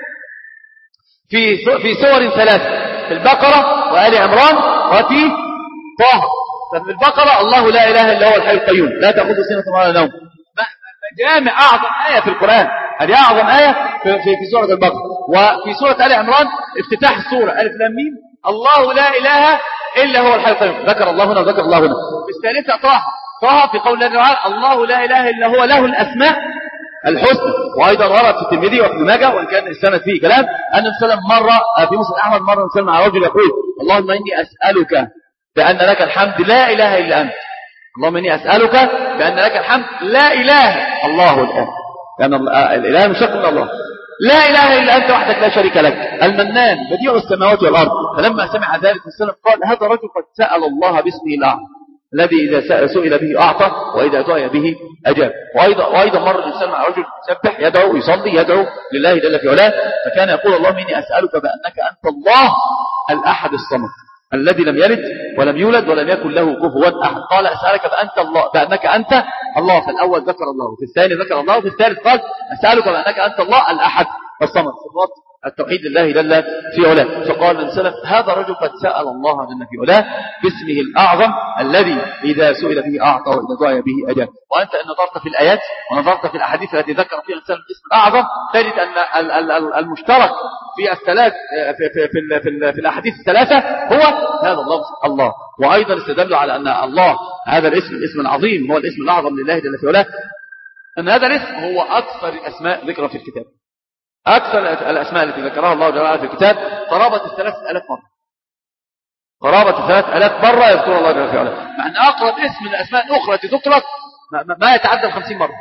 في في سور ثلاثة، في البقرة وآل عمران وفي طه. ففي البقرة الله لا إله إلا هو الحي القيوم لا تأخذه سنة ولا نوم، جامع أعظم آية في القرآن، هذه أعظم آية في, في, في سورة البقرة. وفي سورة آل عمران افتتاح السورة ألف لام ميم الله لا إله إلا هو الحي القيوم، ذكر الله هنا وذكر الله هنا. في الثالثة طه، طه في قول الله تعالى الله لا إله إلا هو له الأسماء الحسنى. وأيضا ورد في الترمذي وابن ماجه وإن كان السند فيه كلام أن النبي صلى الله عليه وسلم مرة في مسند أحمد مرة وسلم على رجل يقول اللهم إني أسألك بأن لك الحمد لا إله إلا أنت، اللهم إني أسألك بأن لك الحمد لا إله الله الآن، لأن الإله مشتق من الله، لا إله إلا أنت وحدك لا شريك لك المنان بديع السماوات والأرض. فلما سمع ذلك السلام قال هذا رجل قد سأل الله باسمه الأعظم الذي إذا سئل به أعطى وإذا دعي به أجاب. وأيضا, وأيضا مرة الإنسان مع رجل يسبح يدعو يصلي يدعو لله جل في علاه، فكان يقول اللهم إني أسألك بأنك أنت الله الأحد الصمد الذي لم يلد ولم يولد ولم يكن له كفوا أحد. قال أسألك بأنت الله بأنك أنت الله، فالأول ذكر الله وفي الثاني ذكر الله وفي الثالث قال أسألك بأنك أنت الله الأحد الصمد، صفات التوحيد لله جل في علاه. فقال من سلف هذا رجل قد سأل الله جل في علاه باسمه الأعظم الذي إذا سئل به أعطى وإذا دعي به أجاب. وأنت إن نظرت في الآيات ونظرت في الأحاديث التي ذكر فيها الإنسان الاسم الأعظم تجد أن المشترك في الثلاث في في في, في, في الأحاديث الثلاثة هو هذا اللفظ الله. وأيضا استدلوا على أن الله هذا الاسم الاسم العظيم هو الاسم الأعظم لله جل في علاه، أن هذا الاسم هو أكثر الأسماء ذكرا في الكتاب. أكثر الأسماء التي ذكرها الله جل وعلا في الكتاب قرابة الثلاثة ألاف مرة، قرابة الثلاثة ألاف مرة يذكر الله جل وعلا، مع أن أقرب اسم من الأسماء الأخرى التي ذكرت ما يتعدى الخمسين مرة.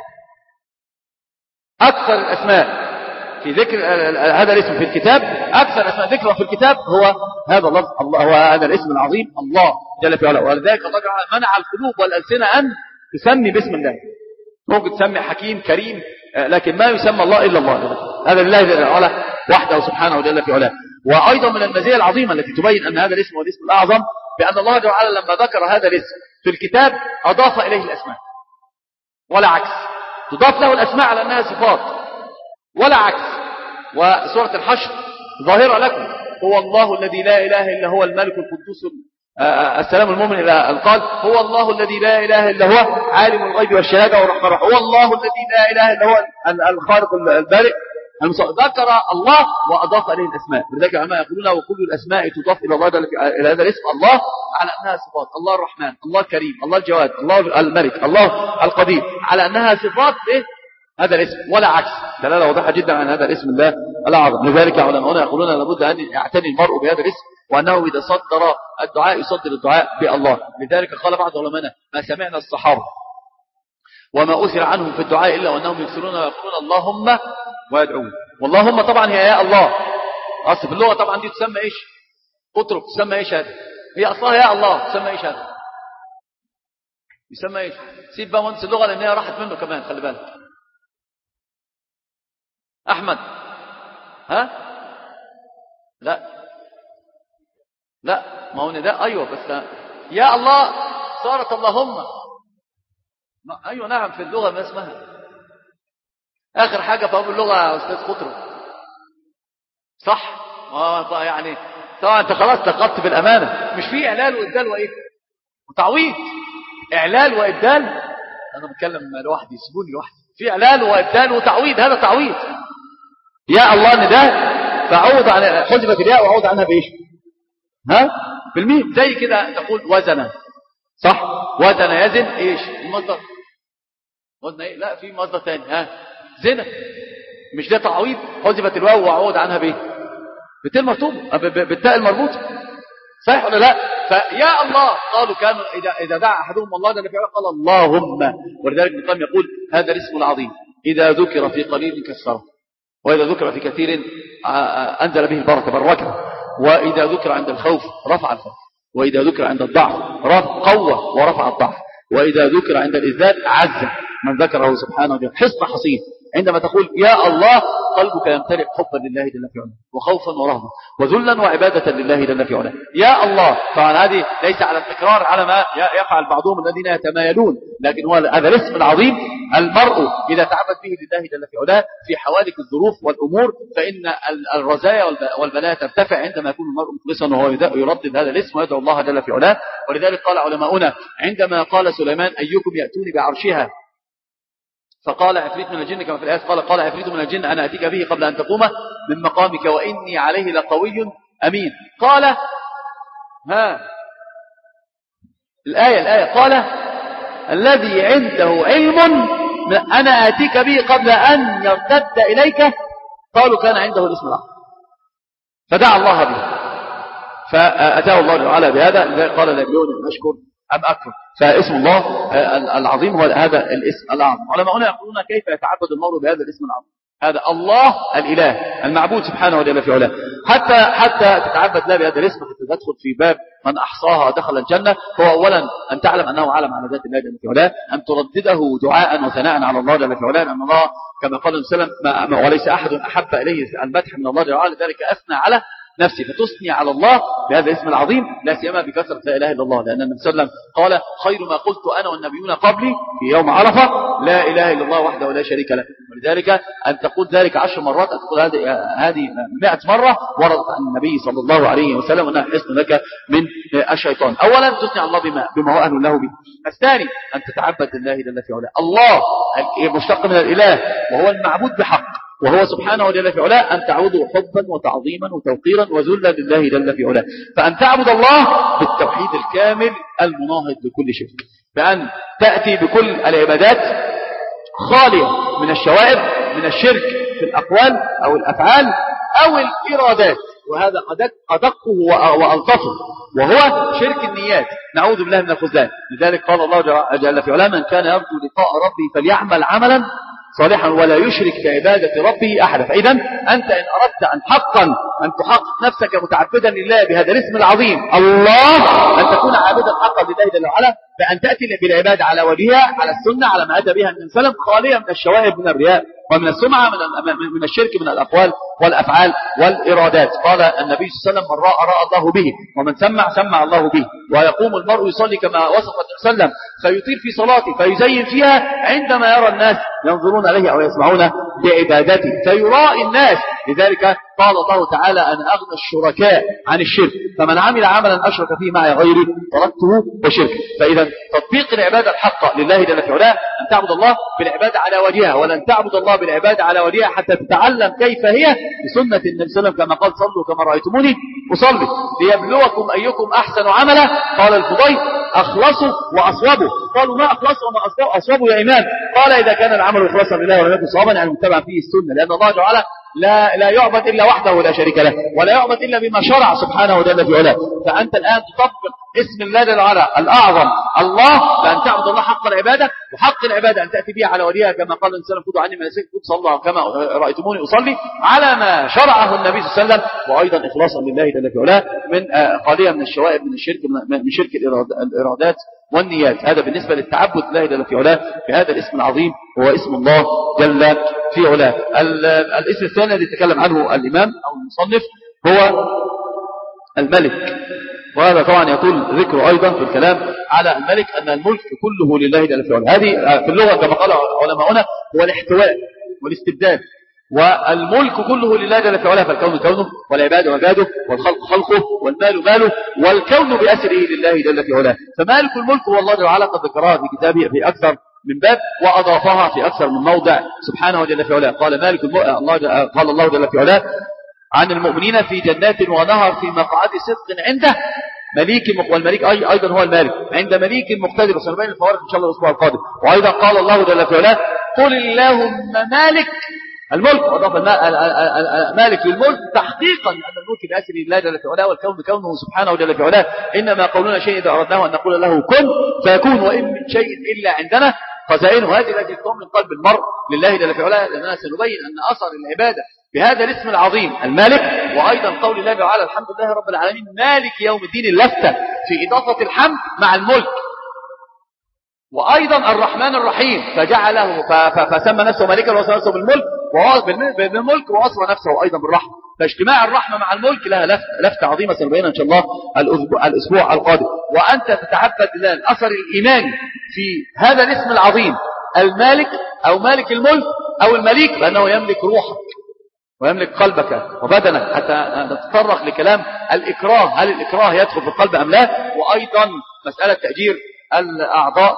أكثر الأسماء في ذكر هذا الاسم في الكتاب، أكثر الأسماء ذكرا في الكتاب هو هذا اللفظ الله، هو هذا الاسم العظيم الله جل وعلا. ولذلك الله جل منع القلوب والألسنة أن تسمي باسم الله. ممكن تسمي حكيم كريم لكن ما يسمى الله إلا الله، هذا لله جل وعلا وحده سبحانه جل في علاه. وأيضا من المزايا العظيمة التي تبين أن هذا الاسم هو الاسم الأعظم بأن الله جل وعلا لما ذكر هذا الاسم في الكتاب أضاف إليه الأسماء ولا عكس، تضاف له الأسماء على أنها صفات ولا عكس. وسورة الحشر ظاهرة لكم هو الله الذي لا إله إلا هو الملك القدوس السلام المؤمن إلى قال هو الله الذي لا إله إلا هو عالم الغيب والشهادة والرحمن الرحيم، هو الله الذي لا إله إلا هو الخالق البارئ المصور. ذكر الله وأضاف إليه الأسماء. لذلك العلماء يقولون وكل الأسماء تضاف إلى الله إلى هذا الاسم الله على أنها صفات، الله الرحمن، الله الكريم، الله الجواد، الله الملك، الله القدير، على أنها صفات إيه؟ هذا الاسم ولا عكس. دلالة واضحة جدا عن هذا الاسم الله الأعظم. لذلك علماؤنا يقولون لابد أن يعتني المرء بهذا الاسم، وأنه إذا صدر الدعاء يصدر الدعاء بالله. لذلك قال بعض علماءنا ما سمعنا الصحابة وما أثر عنهم في الدعاء إلا وأنهم يكثرون ويقولون اللهم ويدعون. واللهم طبعا هي يا الله، أصل في اللغة طبعا دي تسمى إيش؟ اترك تسمى إيش هذا؟ هي أصلها يا الله تسمى إيش هذا؟ يسمى إيش؟ سيب بقى مهندس اللغة لأن هي راحت منه كمان، خلي بالك. أحمد ها؟ لا لا ما هو نداء أيوة، بس يا الله صارت اللهم. أيوة نعم في اللغة ما اسمها آخر حاجة في أول اللغة يا أستاذ خطرة صح؟ يعني طبعا انت خلاص لقطت بالامانه. مش في اعلال وابدال وايه وتعويض. اعلال وابدال، انا بتكلم لوحدي سيبوني لوحدي. في اعلال وابدال وتعويض، هذا تعويض. يا الله نداء فعوض عن حذفت الياء وعوض عنها بايش؟ ها بالميم. زي كده تقول وزن، صح؟ وزن يزن ايش المصدر؟ وزن ايه؟ لا في مصدر ثاني. ها زنا، مش ده تعويض؟ حذفت الواو وعوض عنها بايه؟ بالتاء المربوطه، بالتاء المربوطه، صحيح ولا لا؟ فيا الله قالوا كانوا اذا اذا دعا احدهم الله جل وعلا قال اللهم. ولذلك ابن القيم يقول هذا الاسم العظيم اذا ذكر في قليل كسره، واذا ذكر في كثير انزل به البركه بركه، واذا ذكر عند الخوف رفع الخوف، واذا ذكر عند الضعف قوى ورفع الضعف، واذا ذكر عند الاذلال عز من ذكره سبحانه وتعالى. حصن حصين. عندما تقول يا الله قلبك يمتلئ حبا لله جل في علاه وخوفا ورهبا وذلا وعبادة لله جل في علاه. يا الله طبعا هذه ليس على التكرار على ما يفعل بعضهم الذين يتمايلون، لكن هو هذا الاسم العظيم المرء إذا تعبد به لله جل في علاه في حوالك الظروف والأمور فإن الرزايا والبلايا ترتفع عندما يكون المرء مخلصا وهو يردد هذا الاسم ويدعو الله جل في علاه. ولذلك قال علماؤنا عندما قال سليمان أيكم يأتوني بعرشها فقال عفريت من الجن كما في الآية قال قال عفريت من الجن أنا أتيك به قبل أن تقوم من مقامك وإني عليه لقوي أمين. قال ها الآية الآية قال الذي عنده علم أنا آتيك به قبل أن يرتد إليك. قالوا كان عنده الاسم الآخر فدعا الله به فأتاه الله تعالى بهذا. قال لا يبلون أن أشكر أم أكفر. فاسم الله العظيم هو هذا الاسم الأعظم. علماؤنا يقولون كيف يتعبد المرء بهذا الاسم العظيم. هذا الله الإله المعبود سبحانه وتعالى في علاه. حتى حتى تتعبد له بهذا الاسم حتى تدخل في باب من أحصاها دخل الجنة. هو أولا أن تعلم أنه علم على ذات الله جل في علاه، أن تردده دعاء وثناء على الله جل في علاه، لأن الله كما قال النبي ما وليس أحد أحب إليه المدح من الله جل وعلا لذلك أثنى على نفسي. فتثني على الله بهذا الاسم العظيم لا سيما بكثرة لا إله إلا الله، لأن النبي صلى الله عليه وسلم قال خير ما قلت أنا والنبيون قبلي في يوم عرفة لا إله إلا الله وحده لا شريك له. ولذلك أن تقول ذلك عشر مرات أن تقول هذه مئة مرة وردت عن النبي صلى الله عليه وسلم وأنها حصن لك من الشيطان. أولا تثني على الله بما, بما هو أهل له به. الثاني أن تتعبد لله جل في علاه. الله مشتق من الإله وهو المعبود بحق وهو سبحانه جل في علاه، أن تعبده حبا وتعظيما وتوقيرا وذلا لله جل في علاه. فأن تعبد الله بالتوحيد الكامل المناهض لكل شرك، بأن تأتي بكل العبادات خالية من الشوائب من الشرك في الأقوال أو الأفعال أو الإرادات، وهذا أدقه وألطفه وهو شرك النيات. نعوذ بالله من الخذلان. لذلك قال الله جل في علاه من كان يرجو لقاء ربه فليعمل عملا صالحا ولا يشرك بعبادة ربه أحدا. فإذا أنت إن أردت أن حقا أن تحقق نفسك متعبدا لله بهذا الاسم العظيم الله، أن تكون عابدا حقا لله جل وعلا، بأن تأتي بالعبادة على وجهها على السنة على ما أتى بها النبي صلى الله عليه وسلم خالية من الشوائب من الرياء ومن السمعة من من الشرك من الأقوال والأفعال والإرادات. قال النبي صلى الله عليه وسلم من رأى رأى الله به ومن سمع سمع الله به. ويقوم المرء يصلي كما وصف النبي صلى الله عليه وسلم فيطيل في صلاته فيزين فيها عندما يرى الناس ينظرون عليه أو يسمعون بعبادته فيرائي الناس. لذلك قال الله تعالى أنا أغنى الشركاء عن الشرك فمن عمل عملا أشرك فيه معي غيري تركته وشرك. فإذا تطبيق العبادة الحقة لله جل في علاه أن تعبد الله بالعبادة على وجهها، ولن تعبد الله بالعبادة على وجهها حتى تتعلم كيف هي بسنة النبي صلى الله عليه وسلم كما قال صلوا كما رأيتموني أصلي ليبلوكم أيكم أحسن عملا. قال الفضيل أخلصوا وأصوبوا. قالوا ما أخلصوا وما أصوبوا يا إمام؟ قال إذا كان العمل إخلاصا لله ولم يكن صوابا يعني متبعا فيه السنة، لأن الله تعالى لا لا يعبد إلا وحده ولا شريك له ولا يعبد إلا بما شرع سبحانه وتعالى في علاه. فأنت الآن تطبق اسم الله جل وعلا الأعظم الله بأن تعبد الله حق العبادة، وحق العبادة أن تأتي بها على وليها كما قال الإنسان خذوا عني مناسككم صلوا كما رأيتموني أصلي على ما شرعه النبي صلى الله عليه وسلم، وأيضا إخلاصا لله جل في علاه من خالية من الشوائب من الشرك من شرك الإرادات والنيات. هذا بالنسبة للتعبد لله جل في علاه بهذا الاسم العظيم وهو اسم الله جل في علاه. الاسم الثاني الذي يتكلم عنه الإمام أو المصنف هو الملك، وهذا طبعا يطول ذكره أيضا في الكلام على الملك أن الملك كله لله جل في علاه. هذه في اللغة كما قال علماؤنا هو الاحتواء والاستبداد. والملك كله لله جل في علاه، فالكون كونه والعباد عباده والخلق خلقه والمال ماله والكون بأسره لله جل في علاه. فمالك الملك هو الله جل وعلا، قد ذكرها في كتابه في أكثر من باب وأضافها في أكثر من موضع سبحانه جل في علاه. قال مالك الله قال الله جل في علاه عن المؤمنين في جنات ونهر في مقعد صدق عنده مليك، والمليك أيضا هو المالك عند مليك مقتدر، وسنبين الفوارق إن شاء الله الأسبوع القادم. وأيضا قال الله جل في علاه قل اللهم مالك الملك، وأضاف مالك للملك تحقيقا أن الملك بأسر الله جل في علاه والكون كونه سبحانه جل في علاه. إنما قولنا شيء إذا أردناه أن نقول له كن فيكون، وإن من شيء إلا عندنا خزائنه. هذه التي تكون من قلب المرء لله جل في علاه، لأننا سنبين أن أثر العبادة بهذا الاسم العظيم المالك، وأيضا قول الله تعالى الحمد لله رب العالمين مالك يوم الدين، اللفتة في إضافة الحمد مع الملك. وأيضا الرحمن الرحيم فجعله فسمى نفسه مالكا ووصف نفسه بالملك بالملك ووصف نفسه أيضا بالرحمة. فاجتماع الرحمة مع الملك لها لفتة عظيمة سنبينها إن شاء الله الأسبوع القادم. وأنت تتعبد لله الأثر الإيماني في هذا الاسم العظيم المالك أو مالك الملك أو المليك، لأنه يملك روحك ويملك قلبك وبدنك، حتى نتطرق لكلام الإكراه، هل الإكراه يدخل في القلب أم لا، وأيضا مسألة تأجير الأعضاء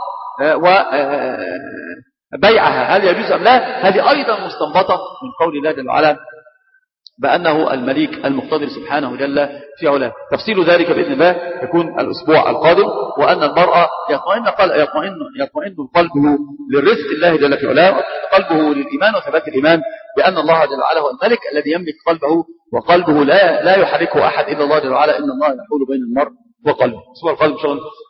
وبيعها هل يجوز أم لا. هذه أيضا مستنبطة من قول الله جل وعلا بأنه المليك المقتدر سبحانه جل في علاه. تفصيل ذلك بإذن الله يكون الأسبوع القادم. وأن المرأة يطمئن يطمئن يطمئن قلبه للرزق الله جل في علاه، قلبه للإيمان وثبات الإيمان بأن الله جل وعلا هو الملك الذي يملك قلبه، وقلبه لا لا يحركه أحد إلا الله جل وعلا، إن الله يحول بين المرء وقلبه. الأسبوع القادم إن شاء الله.